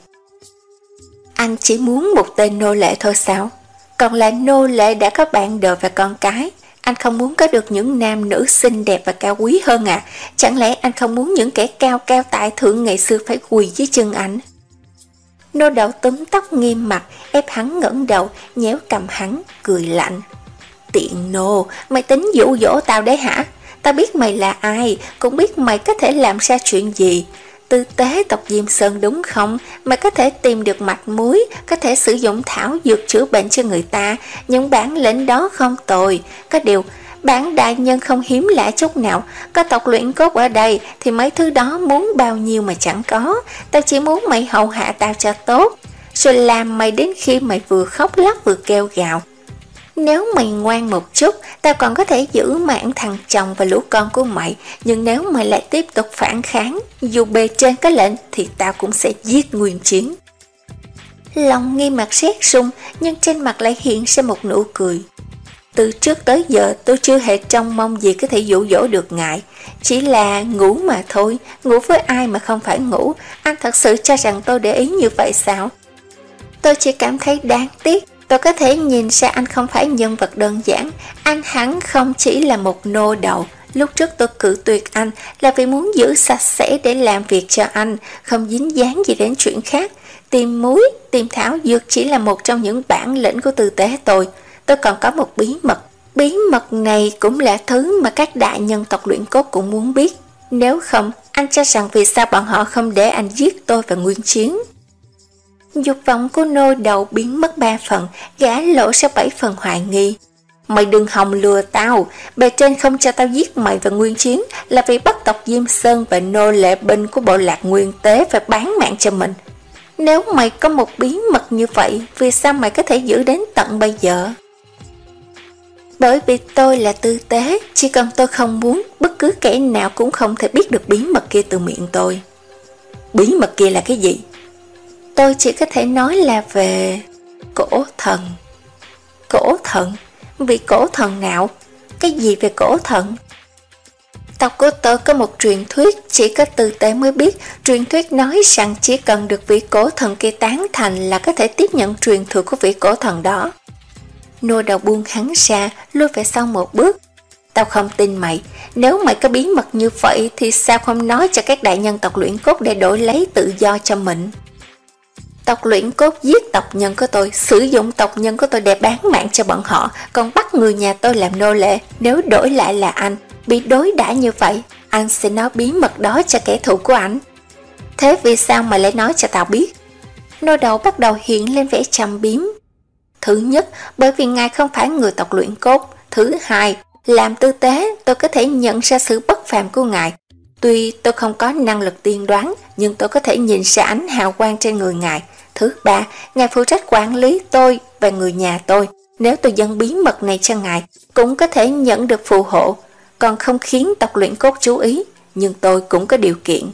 Anh chỉ muốn một tên nô lệ thôi sao? Còn là nô lệ đã có bạn đời và con cái. Anh không muốn có được những nam nữ xinh đẹp và cao quý hơn à? Chẳng lẽ anh không muốn những kẻ cao cao tại thượng ngày xưa phải quỳ dưới chân anh? Nô đậu túm tóc Nghiêm Mặc, ép hắn ngẩng đầu, nhéo cầm hắn, cười lạnh. Tiện nô, mày tính dụ dỗ tao đấy hả? Tao biết mày là ai, cũng biết mày có thể làm ra chuyện gì. Tư tế tộc Diêm Sơn đúng không? Mày có thể tìm được mạch muối, có thể sử dụng thảo dược chữa bệnh cho người ta, những bản lĩnh đó không tồi. Có điều, bản đại nhân không hiếm lạ chút nào, có tộc luyện cốt ở đây thì mấy thứ đó muốn bao nhiêu mà chẳng có. Tao chỉ muốn mày hầu hạ tao cho tốt, rồi làm mày đến khi mày vừa khóc lóc vừa kêu gào. Nếu mày ngoan một chút, tao còn có thể giữ mạng thằng chồng và lũ con của mày. Nhưng nếu mày lại tiếp tục phản kháng, dù bề trên có lệnh thì tao cũng sẽ giết Nguyên Chiến. Lòng Nghiêm Mặc rét run, nhưng trên mặt lại hiện ra một nụ cười. Từ trước tới giờ tôi chưa hề trông mong gì có thể dụ dỗ được ngài. Chỉ là ngủ mà thôi, ngủ với ai mà không phải ngủ. Anh thật sự cho rằng tôi để ý như vậy sao? Tôi chỉ cảm thấy đáng tiếc. Tôi có thể nhìn ra anh không phải nhân vật đơn giản. Anh hẳn không chỉ là một nô đậu, Lúc trước tôi cự tuyệt anh là vì muốn giữ sạch sẽ để làm việc cho anh, không dính dáng gì đến chuyện khác. Tìm muối, tìm thảo dược chỉ là một trong những bản lĩnh của tư tế tôi. Tôi còn có một bí mật. Bí mật này cũng là thứ mà các đại nhân tộc luyện cốt cũng muốn biết. Nếu không, anh cho rằng vì sao bọn họ không để anh giết tôi và Nguyên Chiến. Dục vọng của nô đầu biến mất ba phần, gã lộ ra bảy phần hoài nghi. Mày đừng hòng lừa tao, bề trên không cho tao giết mày và Nguyên Chiến là vì bắt tộc Diêm Sơn và nô lệ binh của bộ lạc Nguyên Tế phải bán mạng cho mình. Nếu mày có một bí mật như vậy, vì sao mày có thể giữ đến tận bây giờ? Bởi vì tôi là tư tế, chỉ cần tôi không muốn, bất cứ kẻ nào cũng không thể biết được bí mật kia từ miệng tôi. Bí mật kia là cái gì? Tôi chỉ có thể nói là về cổ thần. Cổ thần? Vì cổ thần nào? Cái gì về cổ thần? Tộc của tôi có một truyền thuyết chỉ có tư tế mới biết. Truyền thuyết nói rằng chỉ cần được vị cổ thần kia tán thành là có thể tiếp nhận truyền thừa của vị cổ thần đó. Nô đầu buông hắn ra, lui về sau một bước. Tao không tin mày. Nếu mày có bí mật như vậy thì sao không nói cho các đại nhân tộc luyện cốt để đổi lấy tự do cho mình? Tộc luyện cốt giết tộc nhân của tôi, sử dụng tộc nhân của tôi để bán mạng cho bọn họ, còn bắt người nhà tôi làm nô lệ. Nếu đổi lại là anh, bị đối đãi như vậy, anh sẽ nói bí mật đó cho kẻ thù của anh. Thế vì sao mà lại nói cho tao biết? Nô đầu bắt đầu hiện lên vẻ trầm biếm. Thứ nhất, bởi vì ngài không phải người tộc luyện cốt. Thứ hai, làm tư tế tôi có thể nhận ra sự bất phàm của ngài. Tuy tôi không có năng lực tiên đoán, nhưng tôi có thể nhìn ra ánh hào quang trên người ngài. Thứ ba, ngài phụ trách quản lý tôi và người nhà tôi. Nếu tôi dâng bí mật này cho ngài, cũng có thể nhận được phù hộ, còn không khiến tộc luyện cốt chú ý. Nhưng tôi cũng có điều kiện.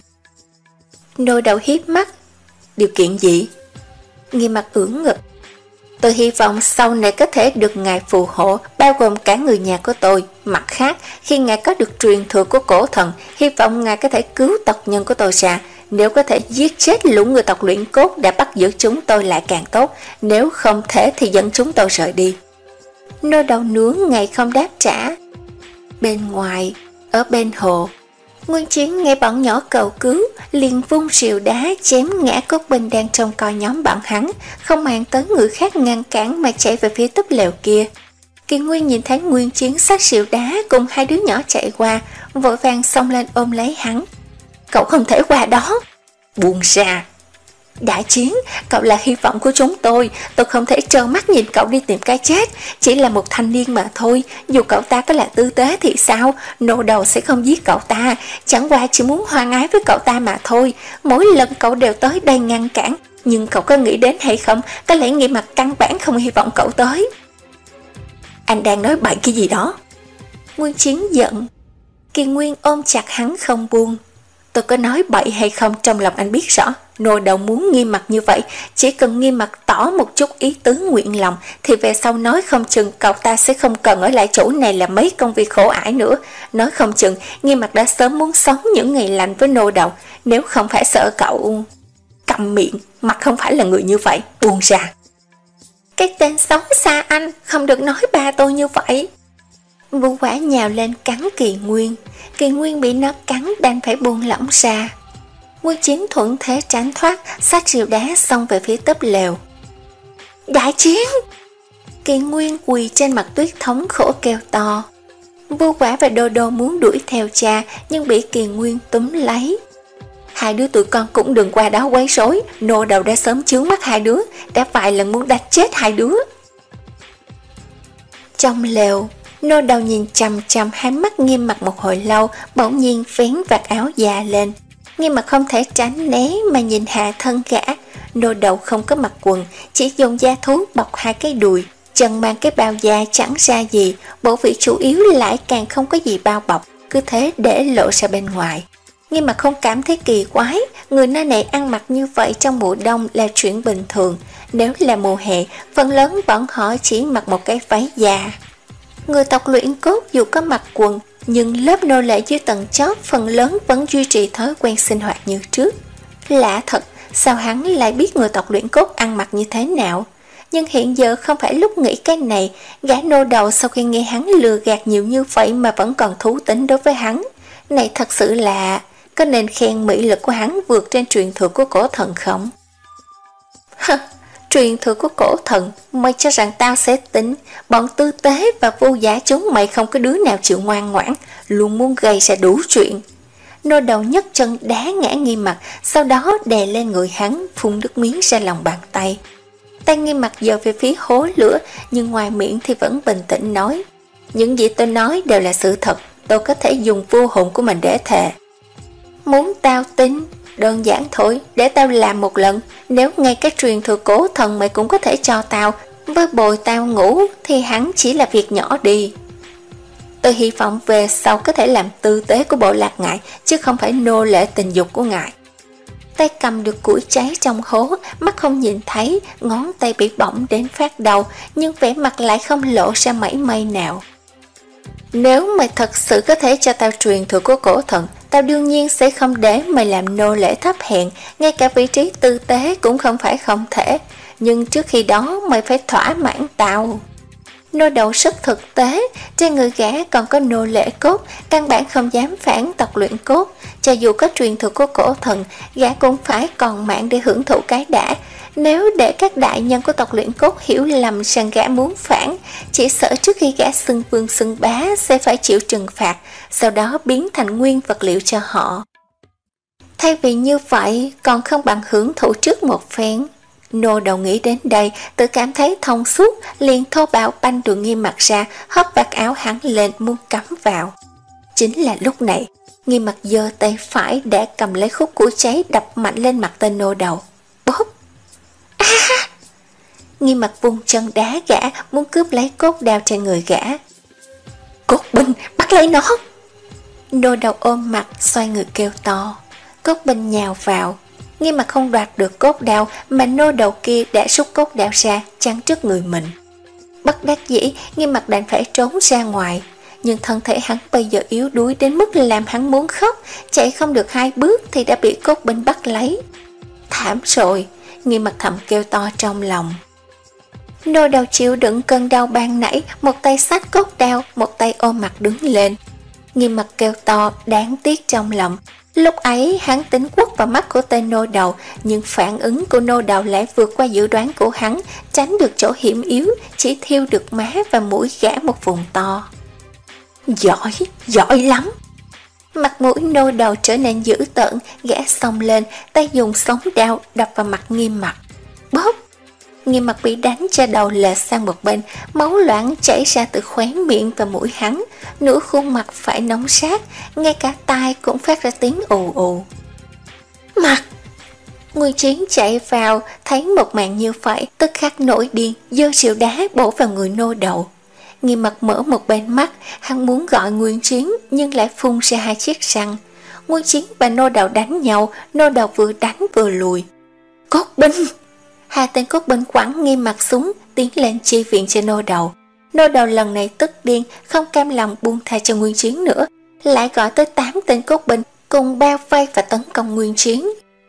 Nô đầu hiếp mắt. Điều kiện gì? Nghiêm mặt ưỡn ngực. Tôi hy vọng sau này có thể được ngài phù hộ, bao gồm cả người nhà của tôi. Mặt khác, khi ngài có được truyền thừa của cổ thần, hy vọng ngài có thể cứu tộc nhân của tôi ra. Nếu có thể giết chết lũ người tộc luyện cốt đã bắt giữ chúng tôi lại càng tốt, nếu không thể thì dẫn chúng tôi rời đi. Nô đầu nướng ngày không đáp trả. Bên ngoài, ở bên hồ, Nguyên Chiến nghe bọn nhỏ cầu cứu, liền vung rìu đá chém ngã cốt binh đang trông coi nhóm bọn hắn, không màng tới người khác ngăn cản mà chạy về phía túp lều kia. Kỳ Nguyên nhìn thấy Nguyên Chiến xách rìu đá cùng hai đứa nhỏ chạy qua, vội vàng xông lên ôm lấy hắn. Cậu không thể qua đó. Buông ra. Đại Chiến, cậu là hy vọng của chúng tôi, tôi không thể trơ mắt nhìn cậu đi tìm cái chết. Chỉ là một thanh niên mà thôi, dù cậu ta có là tư tế thì sao, nô đầu sẽ không giết cậu ta, chẳng qua chỉ muốn hoan ái với cậu ta mà thôi. Mỗi lần cậu đều tới đây ngăn cản, nhưng cậu có nghĩ đến hay không, có lẽ Nghiêm Mặt căn bản không hy vọng cậu tới. Anh đang nói bậy cái gì đó? Nguyên Chiến giận. Kỳ Nguyên ôm chặt hắn không buông. Tôi có nói bậy hay không trong lòng anh biết rõ. Nô đầu muốn Nghiêm Mặt như vậy, chỉ cần Nghiêm Mặt tỏ một chút ý tứ nguyện lòng thì về sau nói không chừng cậu ta sẽ không cần ở lại chỗ này làm mấy công việc khổ ải nữa. Nói không chừng Nghiêm Mặt đã sớm muốn sống những ngày lành với nô đầu. Nếu không phải sợ cậu... Cầm miệng, Mặt không phải là người như vậy, buông ra. Cái tên xấu xa anh, không được nói ba tôi như vậy. Vũ Quả nhào lên cắn Kỳ Nguyên. Kỳ Nguyên bị nó cắn đành phải buông lỏng ra. Nguyên Chiến thuận thế tránh thoát, xách rìu đá xông về phía túp lều. Đại Chiến! Kỳ Nguyên quỳ trên mặt tuyết thống khổ kêu to. Vũ Quả và Đô Đô muốn đuổi theo cha, nhưng bị Kỳ Nguyên túm lấy. Hai đứa tụi con cũng đừng qua đó quấy rối, nô đầu đã sớm chướng mắt hai đứa, đã vài lần muốn đánh chết hai đứa. Trong lều, nô đầu nhìn chằm chằm hai mắt Nghiêm Mặt một hồi lâu, bỗng nhiên vén vạt áo già lên. Nghiêm Mặt không thể tránh né mà nhìn hạ thân gã. Nô đầu không có mặc quần, chỉ dùng da thú bọc hai cái đùi, chân mang cái bao da chẳng ra gì, bộ vị chủ yếu lại càng không có gì bao bọc, cứ thế để lộ ra bên ngoài. Nghiêm Mặt không cảm thấy kỳ quái, người nơi này ăn mặc như vậy trong mùa đông là chuyện bình thường. Nếu là mùa hè, phần lớn bọn họ chỉ mặc một cái váy da. Người tộc luyện cốt dù có mặc quần, nhưng lớp nô lệ dưới tầng chót phần lớn vẫn duy trì thói quen sinh hoạt như trước. Lạ thật, sao hắn lại biết người tộc luyện cốt ăn mặc như thế nào? Nhưng hiện giờ không phải lúc nghĩ cái này. Gã nô đầu sau khi nghe hắn lừa gạt nhiều như vậy mà vẫn còn thú tính đối với hắn. Này thật sự là... Có nên khen mỹ lực của hắn vượt trên truyền thừa của cổ thần không? Hơ, truyền thừa của cổ thần, mày cho rằng tao sẽ tính. Bọn tư tế và vô giả chúng mày không có đứa nào chịu ngoan ngoãn, luôn muốn gây ra đủ chuyện. Nô đầu nhấc chân đá ngã Nghiêm Mặc, sau đó đè lên người hắn, phun nước miếng ra lòng bàn tay. Tay Nghiêm Mặc giơ về phía hố lửa, nhưng ngoài miệng thì vẫn bình tĩnh nói: những gì tôi nói đều là sự thật, tôi có thể dùng vô hồn của mình để thề. Muốn tao tin? Đơn giản thôi, để tao làm một lần. Nếu ngay cái truyền thừa cổ thần mày cũng có thể cho tao, với bồi tao ngủ thì hắn chỉ là việc nhỏ đi. Tôi hy vọng về sau có thể làm tư tế của bộ lạc ngài, chứ không phải nô lệ tình dục của ngài. Tay cầm được củi cháy trong hố, mắt không nhìn thấy, ngón tay bị bỏng đến phát đau, nhưng vẻ mặt lại không lộ ra mảy may nào. Nếu mày thật sự có thể cho tao truyền thừa của cổ thần, tao đương nhiên sẽ không để mày làm nô lệ thấp hèn, ngay cả vị trí tư tế cũng không phải không thể. Nhưng trước khi đó mày phải thỏa mãn tao. Nô đầu rất thực tế, trên người gã còn có nô lệ cốt, căn bản không dám phản tộc luyện cốt. Cho dù có truyền thừa của cổ thần, gã cũng phải còn mạng để hưởng thụ cái đã. Nếu để các đại nhân của tộc luyện cốt hiểu lầm rằng gã muốn phản, chỉ sợ trước khi gã xưng vương xưng bá sẽ phải chịu trừng phạt, sau đó biến thành nguyên vật liệu cho họ. Thay vì như vậy, còn không bằng hưởng thụ trước một phen. Nô đầu nghĩ đến đây, tự cảm thấy thông suốt, liền thô bạo banh đường Nghiêm Mặc ra, hất vạt áo hắn lên muốn cắm vào. Chính là lúc này, Nghiêm Mặc giơ tay phải đã cầm lấy khúc củi cháy đập mạnh lên mặt tên nô đầu. Bốp! À! Nghiêm Mặc vung chân đá gã, muốn cướp lấy cốt đao trên người gã. Cốt binh, bắt lấy nó! Nô đầu ôm mặt, xoay người kêu to. Cốt binh nhào vào. Nghiêm Mặc không đoạt được cốt đao, mà nô đầu kia đã rút cốt đao ra, chắn trước người mình. Bất đắc dĩ, Nghiêm Mặc đành phải trốn ra ngoài. Nhưng thân thể hắn bây giờ yếu đuối đến mức làm hắn muốn khóc, chạy không được hai bước thì đã bị cốt binh bắt lấy. Thảm rồi, Nghiêm Mặc thầm kêu to trong lòng. Nô đầu chịu đựng cơn đau ban nãy, một tay xách cốt đao, một tay ôm mặt đứng lên. Nghiêm Mặc kêu to đáng tiếc trong lòng. Lúc ấy hắn tính quất vào mắt của tên nô đầu, nhưng phản ứng của nô đầu lại vượt qua dự đoán của hắn, tránh được chỗ hiểm yếu, chỉ thiêu được má và mũi gã một vùng to. Giỏi, giỏi lắm! Mặt mũi nô đầu trở nên dữ tợn, gã xông lên, tay dùng sống đao đập vào mặt Nghiêm Mặc. Bóp! Nghiêm Mặc bị đánh cho đầu lệch sang một bên, máu loãng chảy ra từ khóe miệng và mũi hắn, nửa khuôn mặt phải nóng rát, ngay cả tai cũng phát ra tiếng ù ù. Mặt! Nguyên Chiến chạy vào, thấy một màn như vậy, tức khắc nổi điên, giơ rìu đá bổ vào người nô đầu. Nghiêm Mặc mở một bên mắt, hắn muốn gọi Nguyên Chiến, nhưng lại phun ra hai chiếc răng. Nguyên Chiến và nô đầu đánh nhau, nô đầu vừa đánh vừa lùi. Cốt binh! Hai tên cốt binh quẳng Nghiêm Mặc xuống, tiến lên chi viện cho nô đầu. Nô đầu lần này tức điên, không cam lòng buông tha cho Nguyên Chiến nữa, lại gọi tới tám tên cốt binh cùng bao vây và tấn công Nguyên Chiến.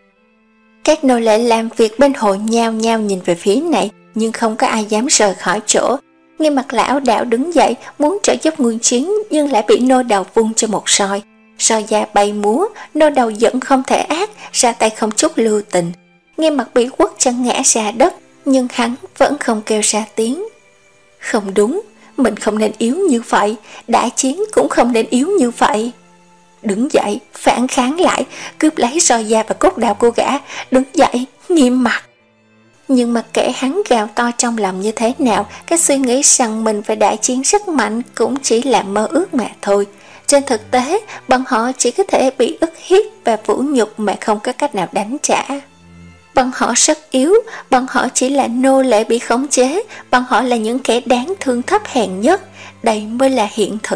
Các nô lệ làm việc bên hội nhao nhao nhìn về phía này, nhưng không có ai dám rời khỏi chỗ. Nghiêm Mặc lão đảo đứng dậy muốn trợ giúp Nguyên Chiến, nhưng lại bị nô đầu vung cho một roi. Roi da bay múa, nô đầu giận không thể ác, ra tay không chút lưu tình. Nghiêm Mặc bị quất chân ngã ra đất, nhưng hắn vẫn không kêu ra tiếng. Không đúng, mình không nên yếu như vậy, đại chiến cũng không nên yếu như vậy. Đứng dậy, phản kháng lại, cướp lấy roi da và cốt đao của gã. Đứng dậy, Nghiêm Mặc! Nhưng mặc kệ hắn gào to trong lòng như thế nào, cái suy nghĩ rằng mình phải đại chiến rất mạnh cũng chỉ là mơ ước mà thôi. Trên thực tế, bọn họ chỉ có thể bị ức hiếp và vũ nhục mà không có cách nào đánh trả. Bọn họ rất yếu, bọn họ chỉ là nô lệ bị khống chế, bọn họ là những kẻ đáng thương thấp hèn nhất, đây mới là hiện thực.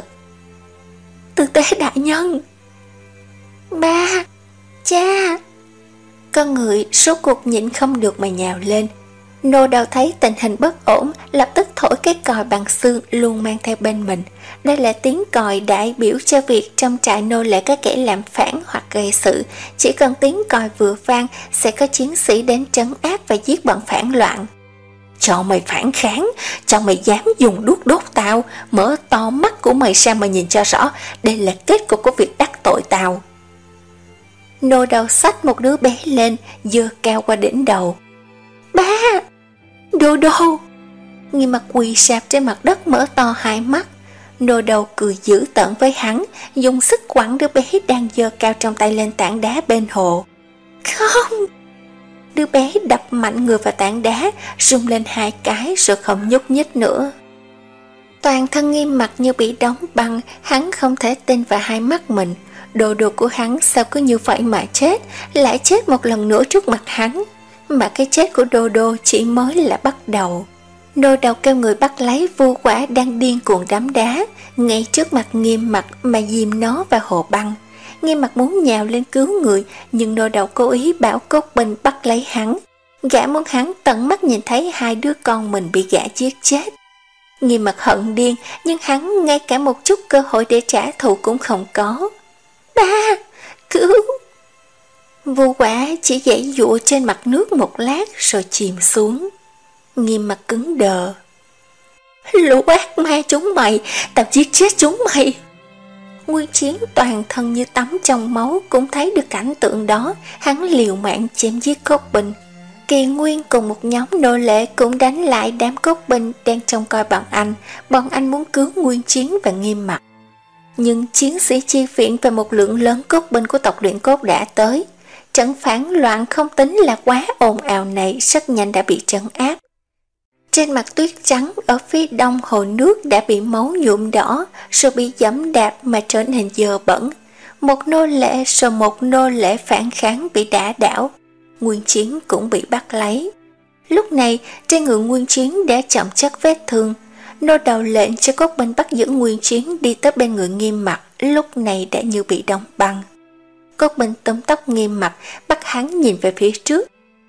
Tư tế đại nhân! Ba! Cha! Con người số cuộc nhịn không được mà nhào lên. Nô đầu thấy tình hình bất ổn, lập tức thổi cái còi bằng xương luôn mang theo bên mình. Đây là tiếng còi đại biểu cho việc trong trại nô lệ có kẻ làm phản hoặc gây sự. Chỉ cần tiếng còi vừa vang sẽ có chiến sĩ đến trấn áp và giết bọn phản loạn. Cho mày phản kháng, cho mày dám dùng đuốc đốt tao, mở to mắt của mày ra mà nhìn cho rõ, đây là kết cục của việc đắc tội tao. Nô đầu xách một đứa bé lên, giơ cao qua đỉnh đầu. Ba! Đô đô! Nghiêm mặt quỳ sạp trên mặt đất mở to hai mắt. Nô đầu cười dữ tợn với hắn, dùng sức quẳng đứa bé đang giơ cao trong tay lên tảng đá bên hồ. Không! Đứa bé đập mạnh người vào tảng đá, rung lên hai cái rồi không nhúc nhích nữa. Toàn thân Nghiêm mặt như bị đóng băng, hắn không thể tin vào hai mắt mình. Đồ đồ của hắn sao cứ như vậy mà chết, lại chết một lần nữa trước mặt hắn. Mà cái chết của Đô Đô chỉ mới là bắt đầu. Nô đầu kêu người bắt lấy Vu Quả đang điên cuồng đấm đá, ngay trước mặt Nghiêm mặt mà dìm nó vào hồ băng. Nghiêm mặt muốn nhào lên cứu người, nhưng nô đầu cố ý bảo Cốt Bình bắt lấy hắn. Gã muốn hắn tận mắt nhìn thấy hai đứa con mình bị gã giết chết. Nghiêm mặt hận điên, nhưng hắn ngay cả một chút cơ hội để trả thù cũng không có. Ba! Cứu! Vu Quả chỉ giãy giụa trên mặt nước một lát rồi chìm xuống. Nghiêm mặt cứng đờ. Lũ ác ma chúng mày, tao giết chết chúng mày. Nguyên Chiến toàn thân như tắm trong máu cũng thấy được cảnh tượng đó, hắn liều mạng chém giết Cốt Bình. Kỳ Nguyên cùng một nhóm nô lệ cũng đánh lại đám Cốt Bình đang trông coi bọn anh, bọn anh muốn cứu Nguyên Chiến và Nghiêm mặt. Nhưng chiến sĩ chi viện và một lượng lớn Cốt Bình của tộc luyện cốt đã tới. Trận phản loạn không tính là quá ồn ào này rất nhanh đã bị trấn áp. Trên mặt tuyết trắng ở phía đông hồ nước đã bị máu nhuộm đỏ, rồi bị giẫm đạp mà trở nên dơ bẩn. Một nô lệ rồi một nô lệ phản kháng bị đả đảo. Nguyên Chiến cũng bị bắt lấy. Lúc này trên người Nguyên Chiến đã chậm chất vết thương. Nô đầu lệnh cho Cốt Bình bắt giữ Nguyên Chiến đi tới bên người Nghiêm mặt, lúc này đã như bị đóng băng. Cốt Bình túm tóc Nghiêm mặt, bắt hắn nhìn về phía trước.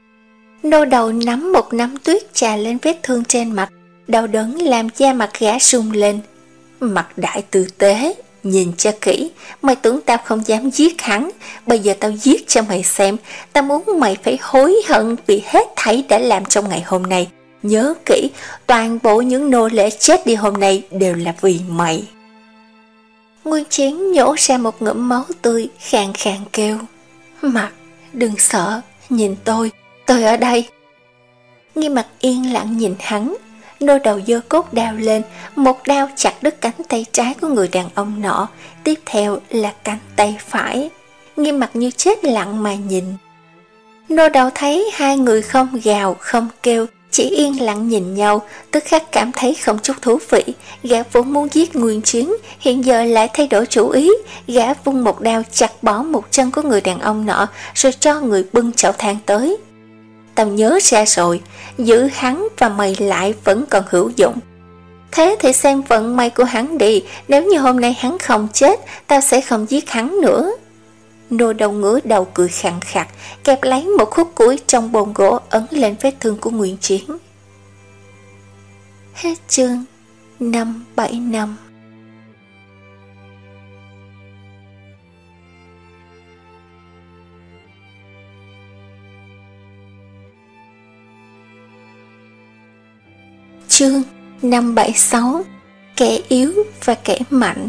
Nô đầu nắm một nắm tuyết chà lên vết thương trên mặt, đau đớn làm da mặt gã sung lên. Mặt đại tử tế, nhìn cho kỹ, mày tưởng tao không dám giết hắn, bây giờ tao giết cho mày xem, tao muốn mày phải hối hận vì hết thảy đã làm trong ngày hôm nay. Nhớ kỹ, toàn bộ những nô lệ chết đi hôm nay đều là vì mày. Nguyên Chiến nhổ ra một ngụm máu tươi, khàn khàn kêu. Mặt, đừng sợ, nhìn tôi, tôi ở đây. Nghiêm mặt yên lặng nhìn hắn. Nô đầu giơ cốt đao lên, một đao chặt đứt cánh tay trái của người đàn ông nọ, tiếp theo là cánh tay phải. Nghiêm mặt như chết lặng mà nhìn. Nô đầu thấy hai người không gào, không kêu, chỉ yên lặng nhìn nhau, tức khắc cảm thấy không chút thú vị. Gã vốn muốn giết Nguyên Chiến, hiện giờ lại thay đổi chủ ý. Gã vung một đao chặt bỏ một chân của người đàn ông nọ, rồi cho người bưng chậu than tới. Tao nhớ ra rồi, giữ hắn và mày lại vẫn còn hữu dụng. Thế thì xem vận may của hắn đi, nếu như hôm nay hắn không chết, tao sẽ không giết hắn nữa. Nô đầu ngửa đầu cười khẳng khặc, kẹp lấy một khúc củi trong bồn gỗ ấn lên vết thương của Nguyên Chiến. Hết chương năm bảy năm. Chương năm bảy sáu. Kẻ yếu và kẻ mạnh.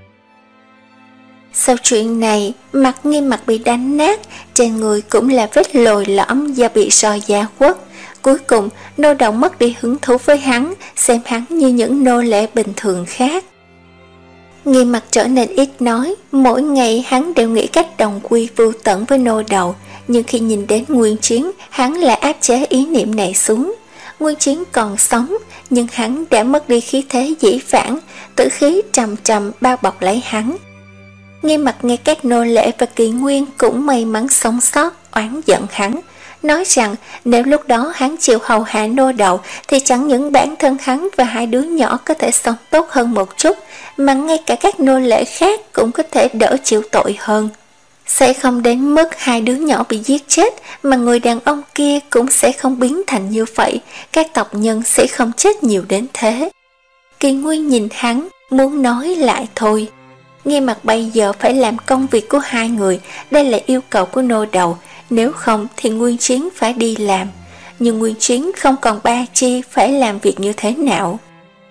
Sau chuyện này, mặt Nghiêm mặt bị đánh nát, trên người cũng là vết lồi lõm do bị roi da quất. Cuối cùng, nô đầu mất đi hứng thú với hắn, xem hắn như những nô lệ bình thường khác. Nghiêm mặt trở nên ít nói, mỗi ngày hắn đều nghĩ cách đồng quy vô tận với nô đầu, nhưng khi nhìn đến Nguyên Chiến, hắn lại áp chế ý niệm này xuống. Nguyên Chiến còn sống, nhưng hắn đã mất đi khí thế dĩ vãng, tử khí trầm trầm bao bọc lấy hắn. Nghiêm mặt nghe các nô lệ và Kỳ Nguyên cũng may mắn sống sót, oán giận hắn, nói rằng nếu lúc đó hắn chịu hầu hạ nô đầu thì chẳng những bản thân hắn và hai đứa nhỏ có thể sống tốt hơn một chút, mà ngay cả các nô lệ khác cũng có thể đỡ chịu tội hơn. Sẽ không đến mức hai đứa nhỏ bị giết chết, mà người đàn ông kia cũng sẽ không biến thành như vậy, các tộc nhân sẽ không chết nhiều đến thế. Kỳ Nguyên nhìn hắn, muốn nói lại thôi. Nghiêm mặt bây giờ phải làm công việc của hai người, đây là yêu cầu của nô đầu, nếu không thì Nguyên Chiến phải đi làm. nhưng Nguyên Chiến không còn ba chi phải làm việc như thế nào.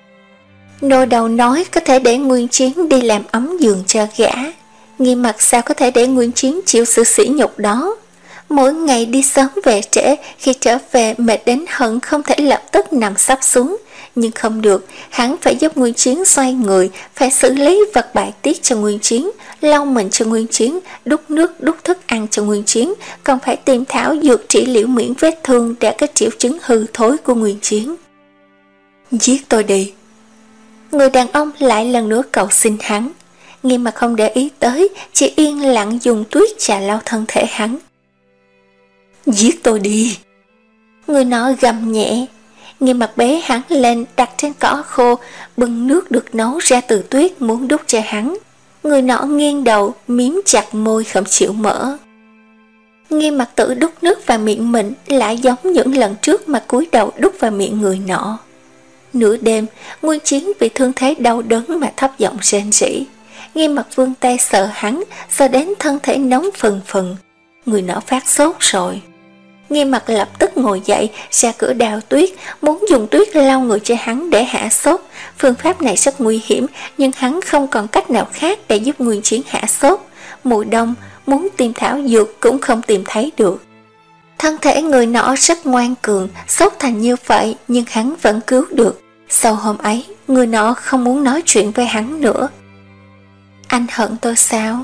Nô đầu nói có thể để Nguyên Chiến đi làm ấm giường cho gã. Nghiêm Mặc sao có thể để Nguyên Chiến chịu sự sỉ nhục đó. Mỗi ngày đi sớm về trễ, khi trở về mệt đến hận không thể lập tức nằm sấp xuống. Nhưng không được, hắn phải giúp Nguyên Chiến xoay người, phải xử lý vật bài tiết cho Nguyên Chiến, lau mình cho Nguyên Chiến, đút nước đút thức ăn cho Nguyên Chiến, còn phải tìm thảo dược trị liệu miễn vết thương đã có triệu chứng hư thối của Nguyên Chiến. Giết tôi đi. Người đàn ông lại lần nữa cầu xin hắn. Nghiêm Mặc không để ý tới, chỉ yên lặng dùng tuyết chà lau thân thể hắn. Giết tôi đi. Người nọ gầm nhẹ. Nghiêm Mặc bế hắn lên đặt trên cỏ khô, bưng nước được nấu ra từ tuyết muốn đút cho hắn. Người nọ nghiêng đầu, miếm chặt môi không chịu mở. Nghiêm Mặc tự đút nước vào miệng mình, lại giống những lần trước mà cúi đầu đút vào miệng người nọ. Nửa đêm, Nguyên Chiến vì thương thế đau đớn mà thấp giọng rên rỉ. Nghiêm Mặc vươn tay sợ hắn, sợ đến thân thể nóng phừng phừng. Người nọ phát sốt rồi. Nghiêm Mặc lập tức ngồi dậy, ra cửa đào tuyết, muốn dùng tuyết lau người cho hắn để hạ sốt. Phương pháp này rất nguy hiểm, nhưng hắn không còn cách nào khác để giúp Nguyên Chiến hạ sốt. Mùa đông, muốn tìm thảo dược cũng không tìm thấy được. Thân thể người nọ rất ngoan cường, sốt thành như vậy nhưng hắn vẫn cứu được. Sau hôm ấy, người nọ không muốn nói chuyện với hắn nữa. Anh hận tôi sao?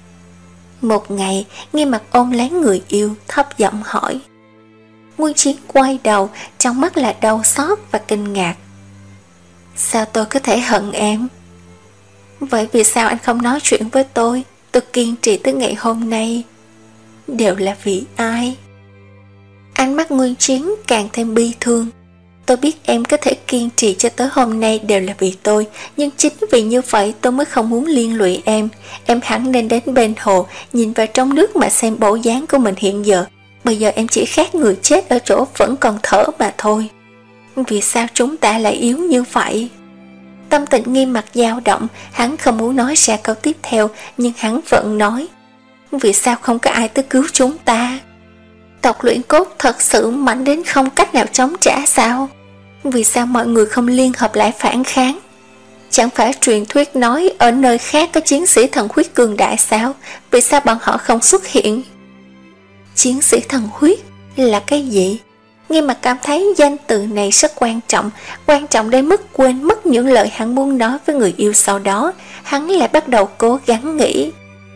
Một ngày, Nghiêm Mặc ôm lấy người yêu, thấp giọng hỏi. Nguyên Chiến quay đầu, trong mắt là đau xót và kinh ngạc. Sao tôi có thể hận em? Vậy vì sao anh không nói chuyện với tôi? Tôi kiên trì tới ngày hôm nay. Đều là vì ai? Ánh mắt Nguyên Chiến càng thêm bi thương. Tôi biết em có thể kiên trì cho tới hôm nay đều là vì tôi, nhưng chính vì như vậy tôi mới không muốn liên lụy em. Em hẳn nên đến bên hồ, nhìn vào trong nước mà xem bộ dáng của mình hiện giờ. Bây giờ em chỉ khác người chết ở chỗ vẫn còn thở mà thôi. Vì sao chúng ta lại yếu như vậy? Tâm tình Nghiêm Mặc dao động, hắn không muốn nói ra câu tiếp theo, nhưng hắn vẫn nói. Vì sao không có ai tới cứu chúng ta? Tộc luyện cốt thật sự mạnh đến không cách nào chống trả sao? Vì sao mọi người không liên hợp lại phản kháng? Chẳng phải truyền thuyết nói ở nơi khác có chiến sĩ thần huyết cường đại sao? Vì sao bọn họ không xuất hiện? Chiến sĩ thần huyết là cái gì? Nghiêm Mặc cảm thấy danh từ này rất quan trọng, quan trọng đến mức quên mất những lời hắn muốn nói với người yêu. Sau đó, hắn lại bắt đầu cố gắng nghĩ.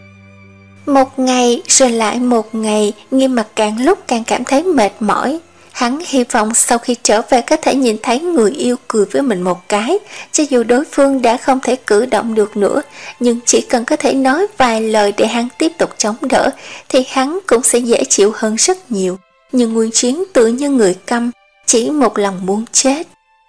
Một ngày rồi lại một ngày, Nghiêm Mặc càng lúc càng cảm thấy mệt mỏi. Hắn hy vọng sau khi trở về có thể nhìn thấy người yêu cười với mình một cái, cho dù đối phương đã không thể cử động được nữa, nhưng chỉ cần có thể nói vài lời để hắn tiếp tục chống đỡ, thì hắn cũng sẽ dễ chịu hơn rất nhiều. Nhưng Nguyên Chiến tự như người câm, chỉ một lòng muốn chết.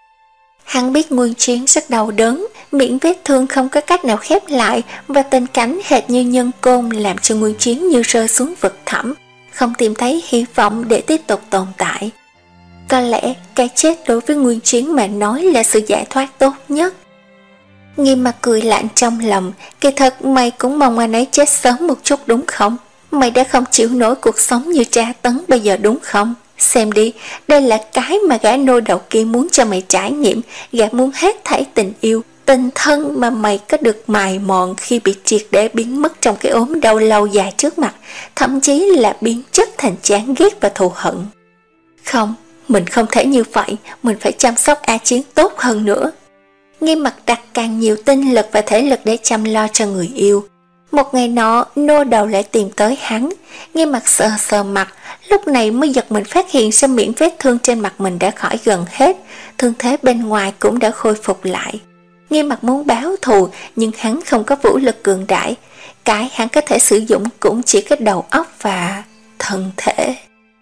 Hắn biết Nguyên Chiến rất đau đớn, miệng vết thương không có cách nào khép lại, và tình cảnh hệt như nhân côn làm cho Nguyên Chiến như rơi xuống vực thẳm, không tìm thấy hy vọng để tiếp tục tồn tại. Có lẽ cái chết đối với Nguyên Chiến mà nói là sự giải thoát tốt nhất. Nghiêm Mặc cười lạnh trong lòng, kỳ thật mày cũng mong anh ấy chết sớm một chút đúng không? Mày đã không chịu nổi cuộc sống như tra tấn bây giờ đúng không? Xem đi, đây là cái mà gã nô đầu kia muốn cho mày trải nghiệm. Gã muốn hết thảy tình yêu, tình thân mà mày có được mài mòn khi bị triệt để biến mất trong cái ốm đau lâu dài trước mặt, thậm chí là biến chất thành chán ghét và thù hận. Không, mình không thể như vậy, mình phải chăm sóc A Chiến tốt hơn nữa. Nghiêm Mặc đặt càng nhiều tinh lực và thể lực để chăm lo cho người yêu. Một ngày nọ, nô đầu lại tìm tới hắn. Nghiêm Mặc sờ sờ mặt, lúc này mới giật mình phát hiện ra miệng vết thương trên mặt mình đã khỏi gần hết, thương thế bên ngoài cũng đã khôi phục lại. Nghiêm Mặc muốn báo thù, nhưng hắn không có vũ lực cường đại. Cái hắn có thể sử dụng cũng chỉ có đầu óc và thân thể.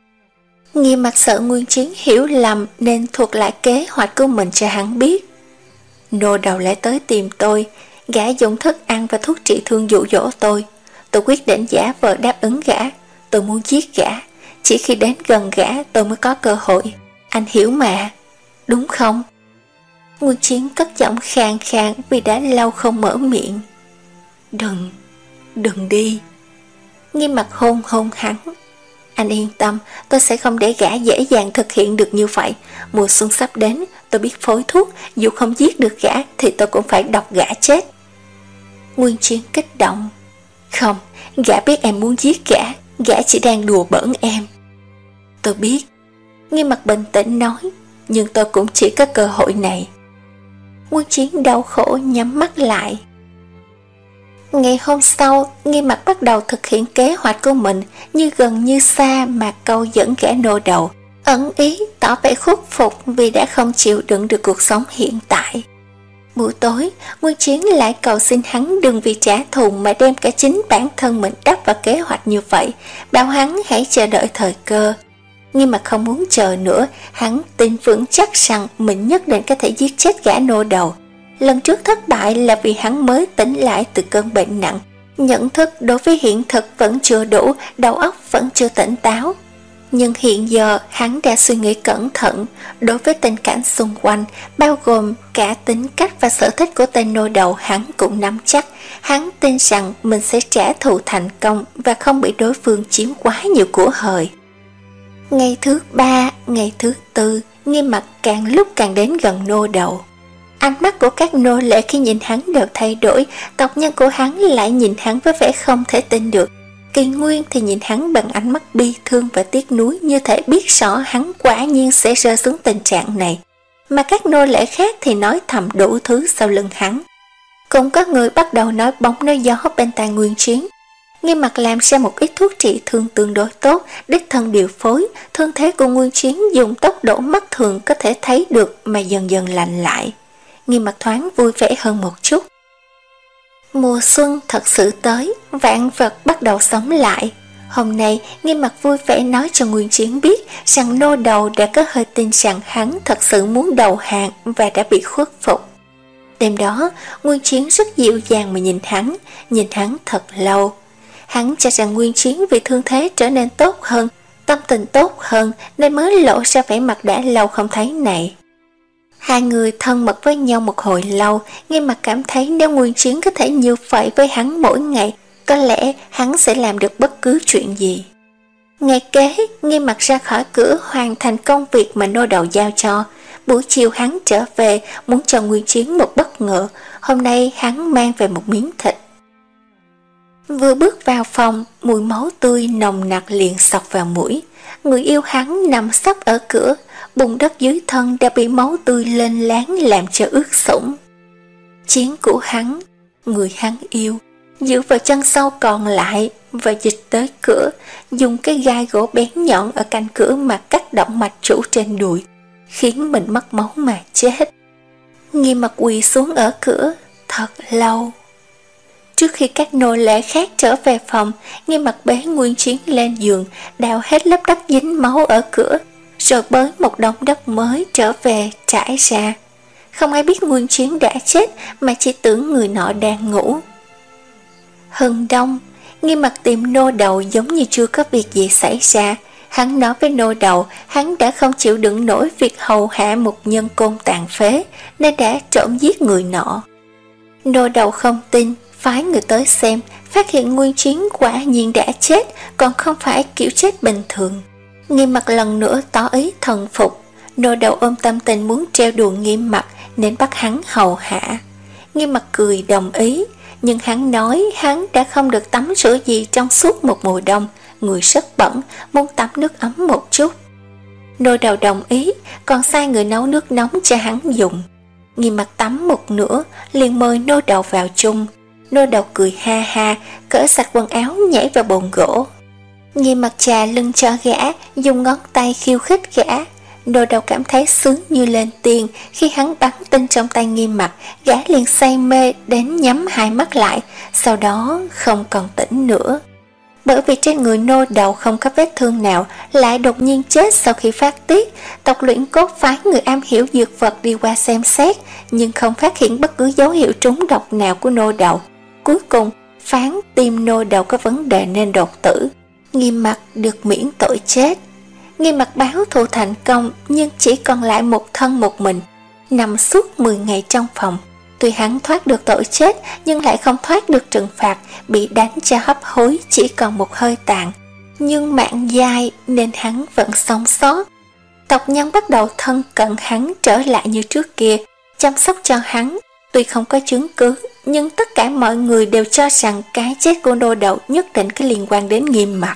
Nghiêm Mặc sợ Nguyên Chiến hiểu lầm nên thuật lại kế hoạch của mình cho hắn biết. Nô đầu lại tới tìm tôi, gã dùng thức ăn và thuốc trị thương dụ dỗ tôi. Tôi quyết định giả vờ đáp ứng gã. Tôi muốn giết gã, chỉ khi đến gần gã tôi mới có cơ hội. Anh hiểu mà, đúng không? Nguyên Chiến cất giọng khàn khàn vì đã lâu không mở miệng. Đừng, đừng đi. Nghiêm Mặc hôn hôn hắn. Anh yên tâm, tôi sẽ không để gã dễ dàng thực hiện được như vậy. Mùa xuân sắp đến, tôi biết phối thuốc, dù không giết được gã thì tôi cũng phải độc gã chết. Nguyên Chiến kích động. Không, gã biết em muốn giết gã, gã chỉ đang đùa bỡn em. Tôi biết. Nghiêm Mặc bình tĩnh nói, nhưng tôi cũng chỉ có cơ hội này. Nguyên Chiến đau khổ nhắm mắt lại. Ngày hôm sau, Nghiêm Mặc bắt đầu thực hiện kế hoạch của mình, như gần như xa mà câu dẫn gã nô đầu, ẩn ý tỏ vẻ khuất phục vì đã không chịu đựng được cuộc sống hiện tại. Buổi tối, Nguyên Chiến lại cầu xin hắn đừng vì trả thù mà đem cả chính bản thân mình đắp vào kế hoạch như vậy, bảo hắn hãy chờ đợi thời cơ. Nhưng mà không muốn chờ nữa, hắn tin vững chắc rằng mình nhất định có thể giết chết gã nô đầu. Lần trước thất bại là vì hắn mới tỉnh lại từ cơn bệnh nặng, nhận thức đối với hiện thực vẫn chưa đủ, đầu óc vẫn chưa tỉnh táo. Nhưng hiện giờ hắn đã suy nghĩ cẩn thận đối với tình cảnh xung quanh, bao gồm cả tính cách và sở thích của tên nô đầu. Hắn cũng nắm chắc, hắn tin rằng mình sẽ trả thù thành công và không bị đối phương chiếm quá nhiều của hời. Ngày thứ ba, ngày thứ tư, Nghiêm Mặc càng lúc càng đến gần nô đầu. Ánh mắt của các nô lệ khi nhìn hắn đều thay đổi, tộc nhân của hắn lại nhìn hắn với vẻ không thể tin được. Kỳ Nguyên thì nhìn hắn bằng ánh mắt bi thương và tiếc nuối, như thể biết rõ hắn quả nhiên sẽ rơi xuống tình trạng này. Mà các nô lệ khác thì nói thầm đủ thứ sau lưng hắn. Cũng có người bắt đầu nói bóng nói gió bên tai Nguyên Chiến. Nghiêm Mặc làm ra một ít thuốc trị thương tương đối tốt, đích thân điều phối, thương thế của Nguyên Chiến dùng tốc độ mắt thường có thể thấy được mà dần dần lành lại. Nghiêm Mặc thoáng vui vẻ hơn một chút. Mùa xuân thật sự tới, vạn vật bắt đầu sống lại. Hôm nay, Nghiêm Mặc vui vẻ nói cho Nguyên Chiến biết rằng nô đầu đã có hơi tin rằng hắn thật sự muốn đầu hàng và đã bị khuất phục. Đêm đó, Nguyên Chiến rất dịu dàng mà nhìn hắn, nhìn hắn thật lâu. Hắn cho rằng Nguyên Chiến vì thương thế trở nên tốt hơn, tâm tình tốt hơn nên mới lộ ra vẻ mặt đã lâu không thấy này. Hai người thân mật với nhau một hồi lâu, Nghiêm Mặc cảm thấy nếu Nguyên Chiến có thể như vậy với hắn mỗi ngày, có lẽ hắn sẽ làm được bất cứ chuyện gì. Ngày kế, Nghiêm Mặc ra khỏi cửa hoàn thành công việc mà nô đầu giao cho. Buổi chiều hắn trở về muốn cho Nguyên Chiến một bất ngờ, hôm nay hắn mang về một miếng thịt. Vừa bước vào phòng, mùi máu tươi nồng nặc liền xộc vào mũi. Người yêu hắn nằm sấp ở cửa, bùn đất dưới thân đã bị máu tươi lên láng làm cho ướt sũng. Chiến của hắn, người hắn yêu, giữ vào chân sau còn lại và dịch tới cửa, dùng cái gai gỗ bén nhọn ở cạnh cửa mà cắt động mạch chủ trên đùi, khiến mình mất máu mà chết. Nghiêm Mặc quỳ xuống ở cửa thật lâu. Trước khi các nô lệ khác trở về phòng, Nghiêm Mặc bế Nguyên Chiến lên giường, đào hết lớp đất dính máu ở cửa, rồi bới một đống đất mới trở về trải ra. Không ai biết Nguyên Chiến đã chết, mà chỉ tưởng người nọ đang ngủ. Hừng đông, Nghiêm Mặc tìm nô đầu giống như chưa có việc gì xảy ra. Hắn nói với nô đầu, hắn đã không chịu đựng nổi việc hầu hạ một nhân côn tàn phế, nên đã trộm giết người nọ. Nô đầu không tin, phái người tới xem, phát hiện Nguyên Chiến quả nhiên đã chết, còn không phải kiểu chết bình thường. Nghiêm Mặc lần nữa tỏ ý thần phục. Nô đầu ôm tâm tình muốn treo đùa Nghiêm Mặc nên bắt hắn hầu hạ. Nghiêm Mặc cười đồng ý, nhưng hắn nói hắn đã không được tắm rửa gì trong suốt một mùa đông, người rất bẩn, muốn tắm nước ấm một chút. Nô đầu đồng ý, còn sai người nấu nước nóng cho hắn dùng. Nghiêm Mặc tắm một nửa, liền mời nô đầu vào chung. Nô đầu cười ha ha, cởi sạch quần áo nhảy vào bồn gỗ. Nghiêm Mặc chà lưng cho gã, dùng ngón tay khiêu khích gã. Nô đầu cảm thấy sướng như lên tiên. Khi hắn bắn tinh trong tay Nghiêm Mặc, gã liền say mê đến nhắm hai mắt lại, sau đó không còn tỉnh nữa. Bởi vì trên người nô đầu không có vết thương nào, lại đột nhiên chết sau khi phát tiết. Tộc Luyện Cốt phái người am hiểu dược vật đi qua xem xét, nhưng không phát hiện bất cứ dấu hiệu trúng độc nào của nô đầu. Cuối cùng phán tim nô đầu có vấn đề nên đột tử. Nghiêm Mặc được miễn tội chết. Nghiêm Mặc báo thù thành công, nhưng chỉ còn lại một thân một mình, nằm suốt mười ngày trong phòng. Tuy hắn thoát được tội chết, nhưng lại không thoát được trừng phạt, bị đánh cho hấp hối chỉ còn một hơi tàn. nhưng mạng dài nên hắn vẫn sống sót. Tộc nhân bắt đầu thân cận hắn trở lại như trước kia, chăm sóc cho hắn. Tuy không có chứng cứ, nhưng tất cả mọi người đều cho rằng cái chết của nô đầu nhất định có liên quan đến Nghiêm Mặc.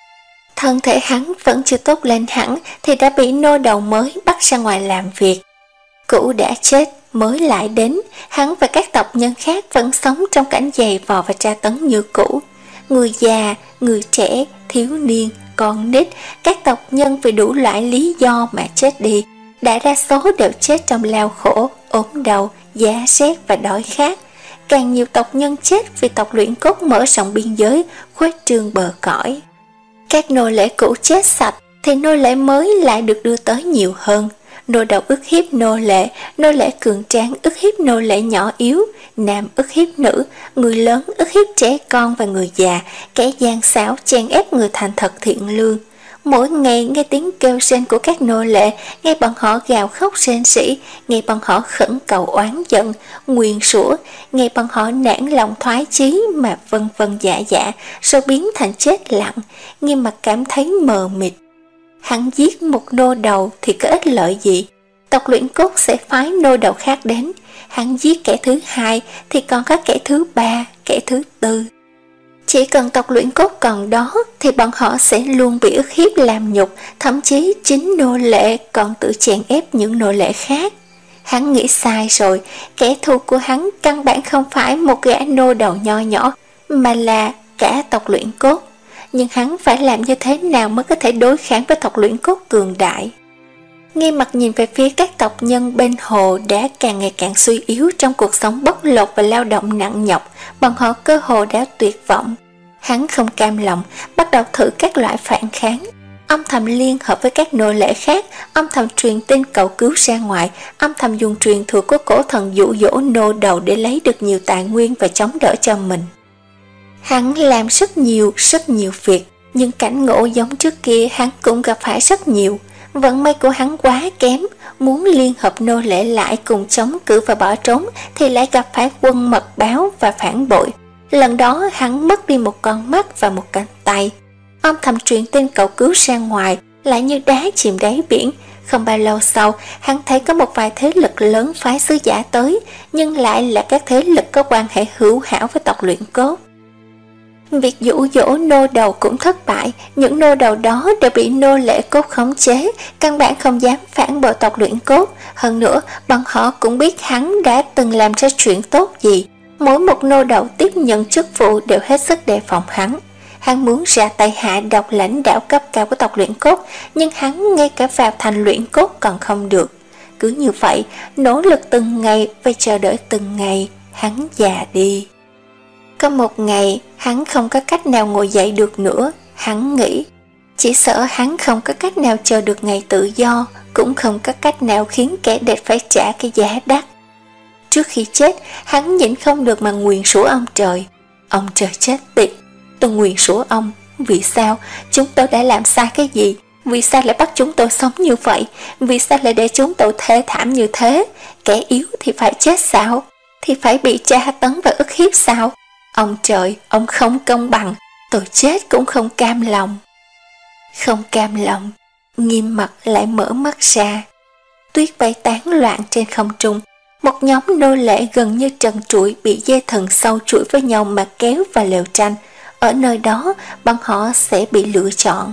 Thân thể hắn vẫn chưa tốt lên hẳn thì đã bị nô đầu mới bắt ra ngoài làm việc. Cũ đã chết, mới lại đến, hắn và các tộc nhân khác vẫn sống trong cảnh giày vò và tra tấn như cũ. Người già, người trẻ, thiếu niên, con nít, các tộc nhân vì đủ loại lý do mà chết đi. Đại đa số đều chết trong lao khổ, ốm đau, giá rét và đói khát. Càng nhiều tộc nhân chết vì tộc luyện cốt mở rộng biên giới, khuếch trương bờ cõi. Các nô lệ cũ chết sạch thì nô lệ mới lại được đưa tới nhiều hơn. Nô đầu ức hiếp nô lệ, nô lệ cường tráng ức hiếp nô lệ nhỏ yếu, nam ức hiếp nữ, người lớn ức hiếp trẻ con và người già, kẻ gian xảo chèn ép người thành thật thiện lương. Mỗi ngày nghe tiếng kêu rên của các nô lệ, nghe bọn họ gào khóc rên rỉ, nghe bọn họ khẩn cầu oán giận, nguyền rủa, nghe bọn họ nản lòng thoái chí mà vân vân dạ dạ, rồi biến thành chết lặng, Nghiêm Mặc cảm thấy mờ mịt. Hắn giết một nô đầu thì có ích lợi gì? Tộc luyện cốt sẽ phái nô đầu khác đến. Hắn giết kẻ thứ hai thì còn có kẻ thứ ba, kẻ thứ tư. Chỉ cần tộc luyện cốt còn đó thì bọn họ sẽ luôn bị ức hiếp làm nhục, thậm chí chính nô lệ còn tự chèn ép những nô lệ khác. Hắn nghĩ sai rồi, kẻ thù của hắn căn bản không phải một gã nô đầu nho nhỏ, mà là cả tộc luyện cốt. Nhưng hắn phải làm như thế nào mới có thể đối kháng với tộc luyện cốt cường đại? Nghiêm Mặc nhìn về phía các tộc nhân bên hồ đã càng ngày càng suy yếu trong cuộc sống bóc lột và lao động nặng nhọc, bọn họ cơ hồ đã tuyệt vọng. Hắn không cam lòng, bắt đầu thử các loại phản kháng. Âm thầm liên hợp với các nô lệ khác, âm thầm truyền tin cầu cứu ra ngoài, âm thầm dùng truyền thừa của cổ thần dụ dỗ nô đầu để lấy được nhiều tài nguyên và chống đỡ cho mình. Hắn làm rất nhiều, rất nhiều việc, nhưng cảnh ngộ giống trước kia hắn cũng gặp phải rất nhiều. Vận may của hắn quá kém, muốn liên hợp nô lệ lại cùng chống cự và bỏ trốn thì lại gặp phải quân mật báo và phản bội. Lần đó hắn mất đi một con mắt và một cánh tay. Âm thầm truyền tin cầu cứu ra ngoài lại như đá chìm đáy biển. Không bao lâu sau, hắn thấy có một vài thế lực lớn phái sứ giả tới, nhưng lại là các thế lực có quan hệ hữu hảo với tộc luyện cốt. Việc dụ dỗ nô đầu cũng thất bại, những nô đầu đó đều bị nô lệ cốt khống chế, căn bản không dám phản bội tộc luyện cốt. Hơn nữa, bọn họ cũng biết hắn đã từng làm ra chuyện tốt gì. Mỗi một nô đầu tiếp nhận chức vụ đều hết sức đề phòng hắn. Hắn muốn ra tay hạ độc lãnh đạo cấp cao của tộc luyện cốt, nhưng hắn ngay cả vào thành luyện cốt còn không được. Cứ như vậy, nỗ lực từng ngày và chờ đợi từng ngày, hắn già đi. Có một ngày, hắn không có cách nào ngồi dậy được nữa, hắn nghĩ. Chỉ sợ hắn không có cách nào chờ được ngày tự do, cũng không có cách nào khiến kẻ địch phải trả cái giá đắt. Trước khi chết, hắn nhịn không được mà nguyền rủa ông trời. Ông trời chết tiệt, tôi nguyền rủa ông. Vì sao? Chúng tôi đã làm sai cái gì? Vì sao lại bắt chúng tôi sống như vậy? Vì sao lại để chúng tôi thê thảm như thế? Kẻ yếu thì phải chết sao? Thì phải bị tra tấn và ức hiếp sao? Ông trời, ông không công bằng, tôi chết cũng không cam lòng. Không cam lòng, Nghiêm Mặc lại mở mắt ra. Tuyết bay tán loạn trên không trung. Một nhóm nô lệ gần như trần trụi bị dây thừng sâu chuỗi với nhau mà kéo vào lều tranh. Ở nơi đó, bọn họ sẽ bị lựa chọn.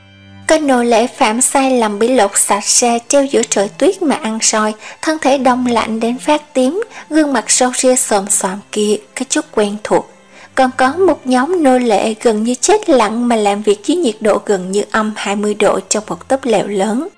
Có nô lệ phạm sai lầm bị lột sạch ra treo giữa trời tuyết mà ăn soi, thân thể đông lạnh đến phát tím, gương mặt râu ria xồm xoàm kia có chút quen thuộc. Còn có một nhóm nô lệ gần như chết lặng mà làm việc dưới nhiệt độ gần như âm hai mươi độ trong một túp lều lớn.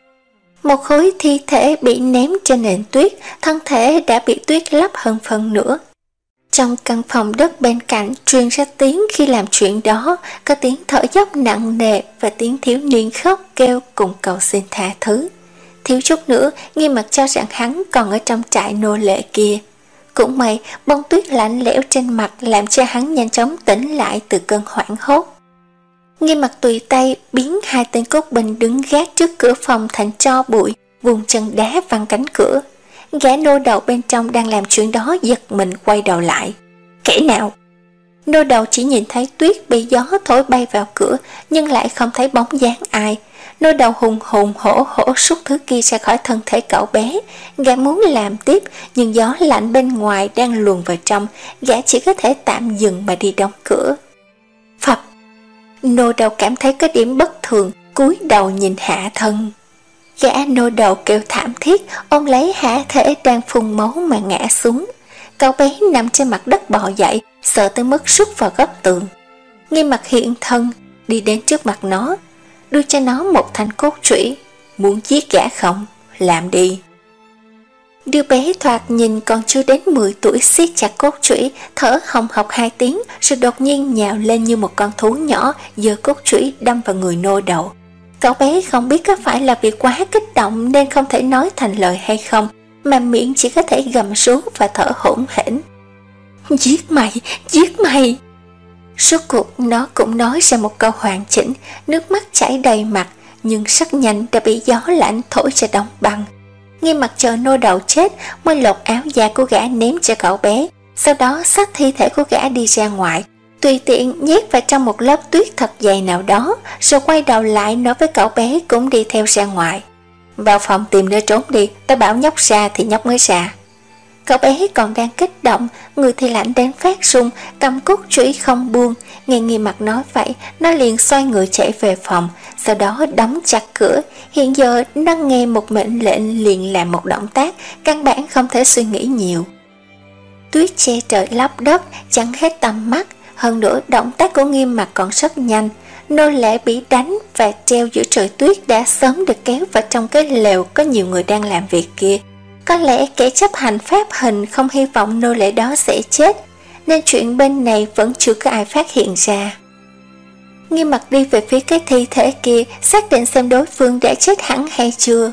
Một khối thi thể bị ném trên nền tuyết, thân thể đã bị tuyết lấp hơn phần nữa. Trong căn phòng đất bên cạnh truyền ra tiếng khi làm chuyện đó, có tiếng thở dốc nặng nề và tiếng thiếu niên khóc kêu cùng cầu xin tha thứ. Thiếu chút nữa, Nghiêm Mặc cho rằng hắn còn ở trong trại nô lệ kia. Cũng may, bông tuyết lạnh lẽo trên mặt làm cho hắn nhanh chóng tỉnh lại từ cơn hoảng hốt. Nghiêm Mặc tùy tay biến hai tên cốt binh đứng gác trước cửa phòng thành tro bụi, vùng chân đá văng cánh cửa. Gã nô đầu bên trong đang làm chuyện đó giật mình quay đầu lại. Kẻ nào? Nô đầu chỉ nhìn thấy Tuyết bị gió thổi bay vào cửa, nhưng lại không thấy bóng dáng ai. Nô đầu hùng hùng hổ hổ xúc thứ kia ra khỏi thân thể cậu bé. Gã muốn làm tiếp, nhưng gió lạnh bên ngoài đang luồn vào trong, gã chỉ có thể tạm dừng mà đi đóng cửa. Phập! Nô đầu cảm thấy có điểm bất thường, cúi đầu nhìn hạ thân. Gã nô đầu kêu thảm thiết, ôm lấy hạ thể đang phun máu mà ngã xuống. Cậu bé nằm trên mặt đất bò dậy, sợ tới mức rút vào góc tường. Nghiêm Mặc hiện thân, đi đến trước mặt nó, đưa cho nó một thanh cốt trũy. Muốn giết gã không? Làm đi. Đứa bé thoạt nhìn còn chưa đến mười tuổi siết chặt cốt trũy, thở hồng hộc hai tiếng, rồi đột nhiên nhào lên như một con thú nhỏ, giơ cốt trũy đâm vào người nô đầu. Cậu bé không biết có phải là vì quá kích động nên không thể nói thành lời hay không, mà miệng chỉ có thể gầm rú và thở hổn hển. Giết mày, giết mày! Suốt cuộc nó cũng nói ra một câu hoàn chỉnh, nước mắt chảy đầy mặt, nhưng rất nhanh đã bị gió lạnh thổi cho đóng băng. Nghiêm Mặc chờ nô đầu chết mới lột áo da của gã ném cho cậu bé, sau đó xách thi thể của gã đi ra ngoài, tùy tiện nhét vào trong một lớp tuyết thật dày nào đó, rồi quay đầu lại nói với cậu bé cũng đi theo ra ngoài. Vào phòng tìm nơi trốn đi, tao bảo nhóc ra thì nhóc mới ra. Cậu bé còn đang kích động, người thì lạnh đến phát run, cầm cốt trũy không buông. Nghe Nghiêm Mặc nói vậy, nó liền xoay người chạy về phòng, sau đó đóng chặt cửa. Hiện giờ nó nghe một mệnh lệnh liền làm một động tác, căn bản không thể suy nghĩ nhiều. Tuyết che trời lấp đất, chắn hết tầm mắt. Hơn nữa động tác của Nghiêm Mặc còn rất nhanh. Nô lệ bị đánh và treo giữa trời tuyết đã sớm được kéo vào trong cái lều có nhiều người đang làm việc kia. Có lẽ kẻ chấp hành pháp hình không hy vọng nô lệ đó sẽ chết, nên chuyện bên này vẫn chưa có ai phát hiện ra. Nghiêm Mặc đi về phía cái thi thể kia, xác định xem đối phương đã chết hẳn hay chưa.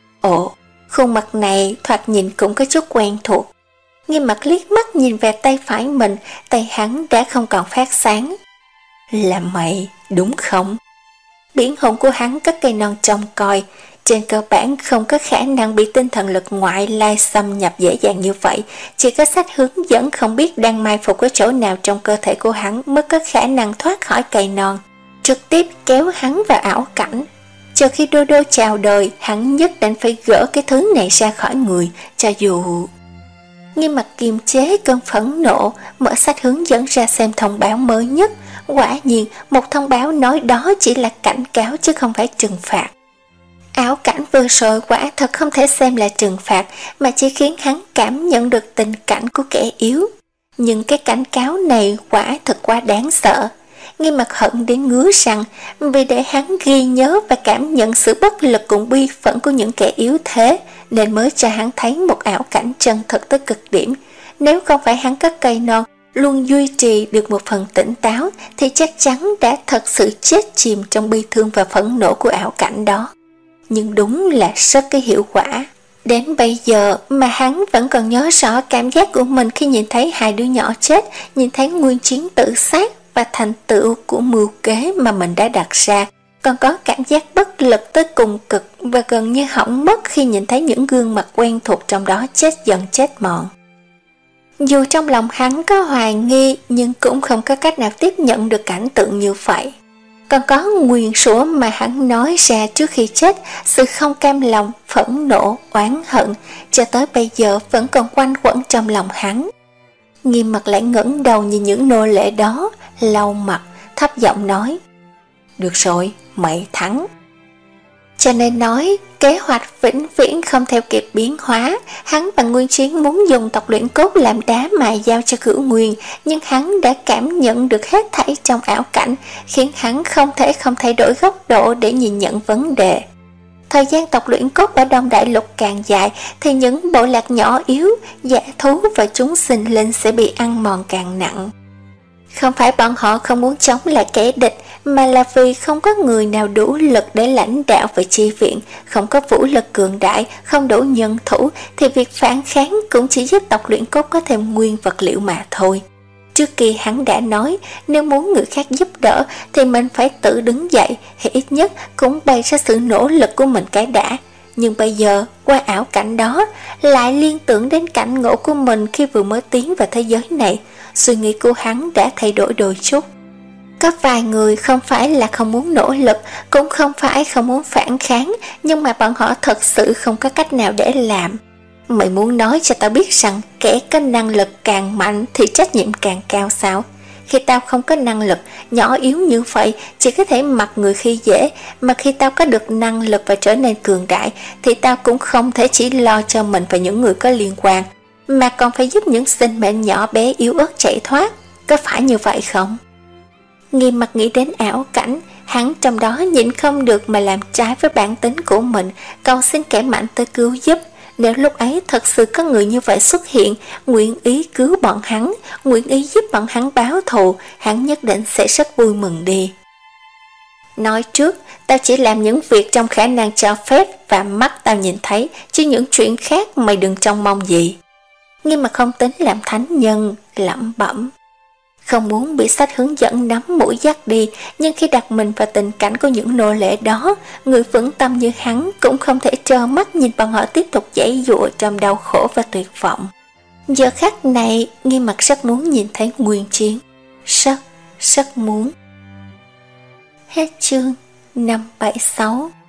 Ồ, khuôn mặt này thoạt nhìn cũng có chút quen thuộc. Nghiêm Mặc liếc mắt nhìn về tay phải mình, tay hắn đã không còn phát sáng. Là mày, đúng không? Biển hồn của hắn có cây non trông coi, trên cơ bản không có khả năng bị tinh thần lực ngoại lai xâm nhập dễ dàng như vậy, chỉ có sách hướng dẫn không biết đang mai phục ở chỗ nào trong cơ thể của hắn mới có khả năng thoát khỏi cây non, trực tiếp kéo hắn vào ảo cảnh. Chờ khi Đô Đô chào đời, hắn nhất định phải gỡ cái thứ này ra khỏi người, cho dù... Nghiêm Mặc kiềm chế cơn phẫn nộ, mở sách hướng dẫn ra xem thông báo mới nhất. Quả nhiên, một thông báo nói đó chỉ là cảnh cáo chứ không phải trừng phạt. Ảo cảnh vừa rồi quả thật không thể xem là trừng phạt, mà chỉ khiến hắn cảm nhận được tình cảnh của kẻ yếu. Nhưng cái cảnh cáo này quả thật quá đáng sợ. Nghiêm Mặc hận đến ngứa răng, vì để hắn ghi nhớ và cảm nhận sự bất lực cùng bi phẫn của những kẻ yếu thế, nên mới cho hắn thấy một ảo cảnh chân thực tới cực điểm. Nếu không phải hắn có cây non luôn duy trì được một phần tỉnh táo, thì chắc chắn đã thật sự chết chìm trong bi thương và phẫn nộ của ảo cảnh đó. Nhưng đúng là rất cái hiệu quả. Đến bây giờ mà hắn vẫn còn nhớ rõ cảm giác của mình khi nhìn thấy hai đứa nhỏ chết, nhìn thấy nguyên chiến tự sát và thành tựu của mưu kế mà mình đã đặt ra, còn có cảm giác bất lực tới cùng cực và gần như hỏng mất khi nhìn thấy những gương mặt quen thuộc trong đó chết dần chết mòn. Dù trong lòng hắn có hoài nghi, nhưng cũng không có cách nào tiếp nhận được cảnh tượng như vậy. Còn có nguyền rủa mà hắn nói ra trước khi chết, sự không cam lòng, phẫn nộ, oán hận, cho tới bây giờ vẫn còn quanh quẩn trong lòng hắn. Nghiêm Mặc lại ngẩng đầu nhìn những nô lệ đó, lau mặt, thấp giọng nói: Được rồi, mày thắng. Cho nên nói, kế hoạch vĩnh viễn không theo kịp biến hóa. Hắn và Nguyên Chiến muốn dùng tộc luyện cốt làm đá mài giao cho Cửu Nguyên, nhưng hắn đã cảm nhận được hết thảy trong ảo cảnh, khiến hắn không thể không thay đổi góc độ để nhìn nhận vấn đề. Thời gian tộc luyện cốt ở Đông Đại Lục càng dài, thì những bộ lạc nhỏ yếu, dã thú và chúng sinh linh sẽ bị ăn mòn càng nặng. Không phải bọn họ không muốn chống lại kẻ địch, mà là vì không có người nào đủ lực để lãnh đạo và chi viện, không có vũ lực cường đại, không đủ nhân thủ, thì việc phản kháng cũng chỉ giúp tộc luyện cốt có thêm nguyên vật liệu mà thôi. Trước kia hắn đã nói, nếu muốn người khác giúp đỡ thì mình phải tự đứng dậy, thì ít nhất cũng bày ra sự nỗ lực của mình cái đã. Nhưng bây giờ, qua ảo cảnh đó, lại liên tưởng đến cảnh ngộ của mình khi vừa mới tiến vào thế giới này. suy nghĩ của hắn đã thay đổi đôi chút. Có vài người không phải là không muốn nỗ lực, cũng không phải không muốn phản kháng, nhưng mà bọn họ thật sự không có cách nào để làm. Mày muốn nói cho tao biết rằng kẻ có năng lực càng mạnh thì trách nhiệm càng cao sao? Khi tao không có năng lực, nhỏ yếu như vậy, chỉ có thể mặc người khi dễ, mà khi tao có được năng lực và trở nên cường đại, thì tao cũng không thể chỉ lo cho mình và những người có liên quan, mà còn phải giúp những sinh mệnh nhỏ bé yếu ớt chạy thoát. Có phải như vậy không? Nghiêm Mặc nghĩ đến ảo cảnh, hắn trong đó nhịn không được mà làm trái với bản tính của mình, cầu xin kẻ mạnh tới cứu giúp. Nếu lúc ấy thật sự có người như vậy xuất hiện, nguyện ý cứu bọn hắn, nguyện ý giúp bọn hắn báo thù, hắn nhất định sẽ rất vui mừng đi. Nói trước, tao chỉ làm những việc trong khả năng cho phép và mắt tao nhìn thấy, chứ những chuyện khác mày đừng trông mong gì. Nhưng mà không tính làm thánh nhân, lẩm bẩm. Không muốn bị sách hướng dẫn nắm mũi dắt đi, nhưng khi đặt mình vào tình cảnh của những nô lệ đó, người vững tâm như hắn cũng không thể trơ mắt nhìn bọn họ tiếp tục giãy giụa trong đau khổ và tuyệt vọng. Giờ khắc này, Nghiêm Mặc rất muốn nhìn thấy Nguyên Chiến. Rất, rất muốn. Hết chương năm bảy sáu.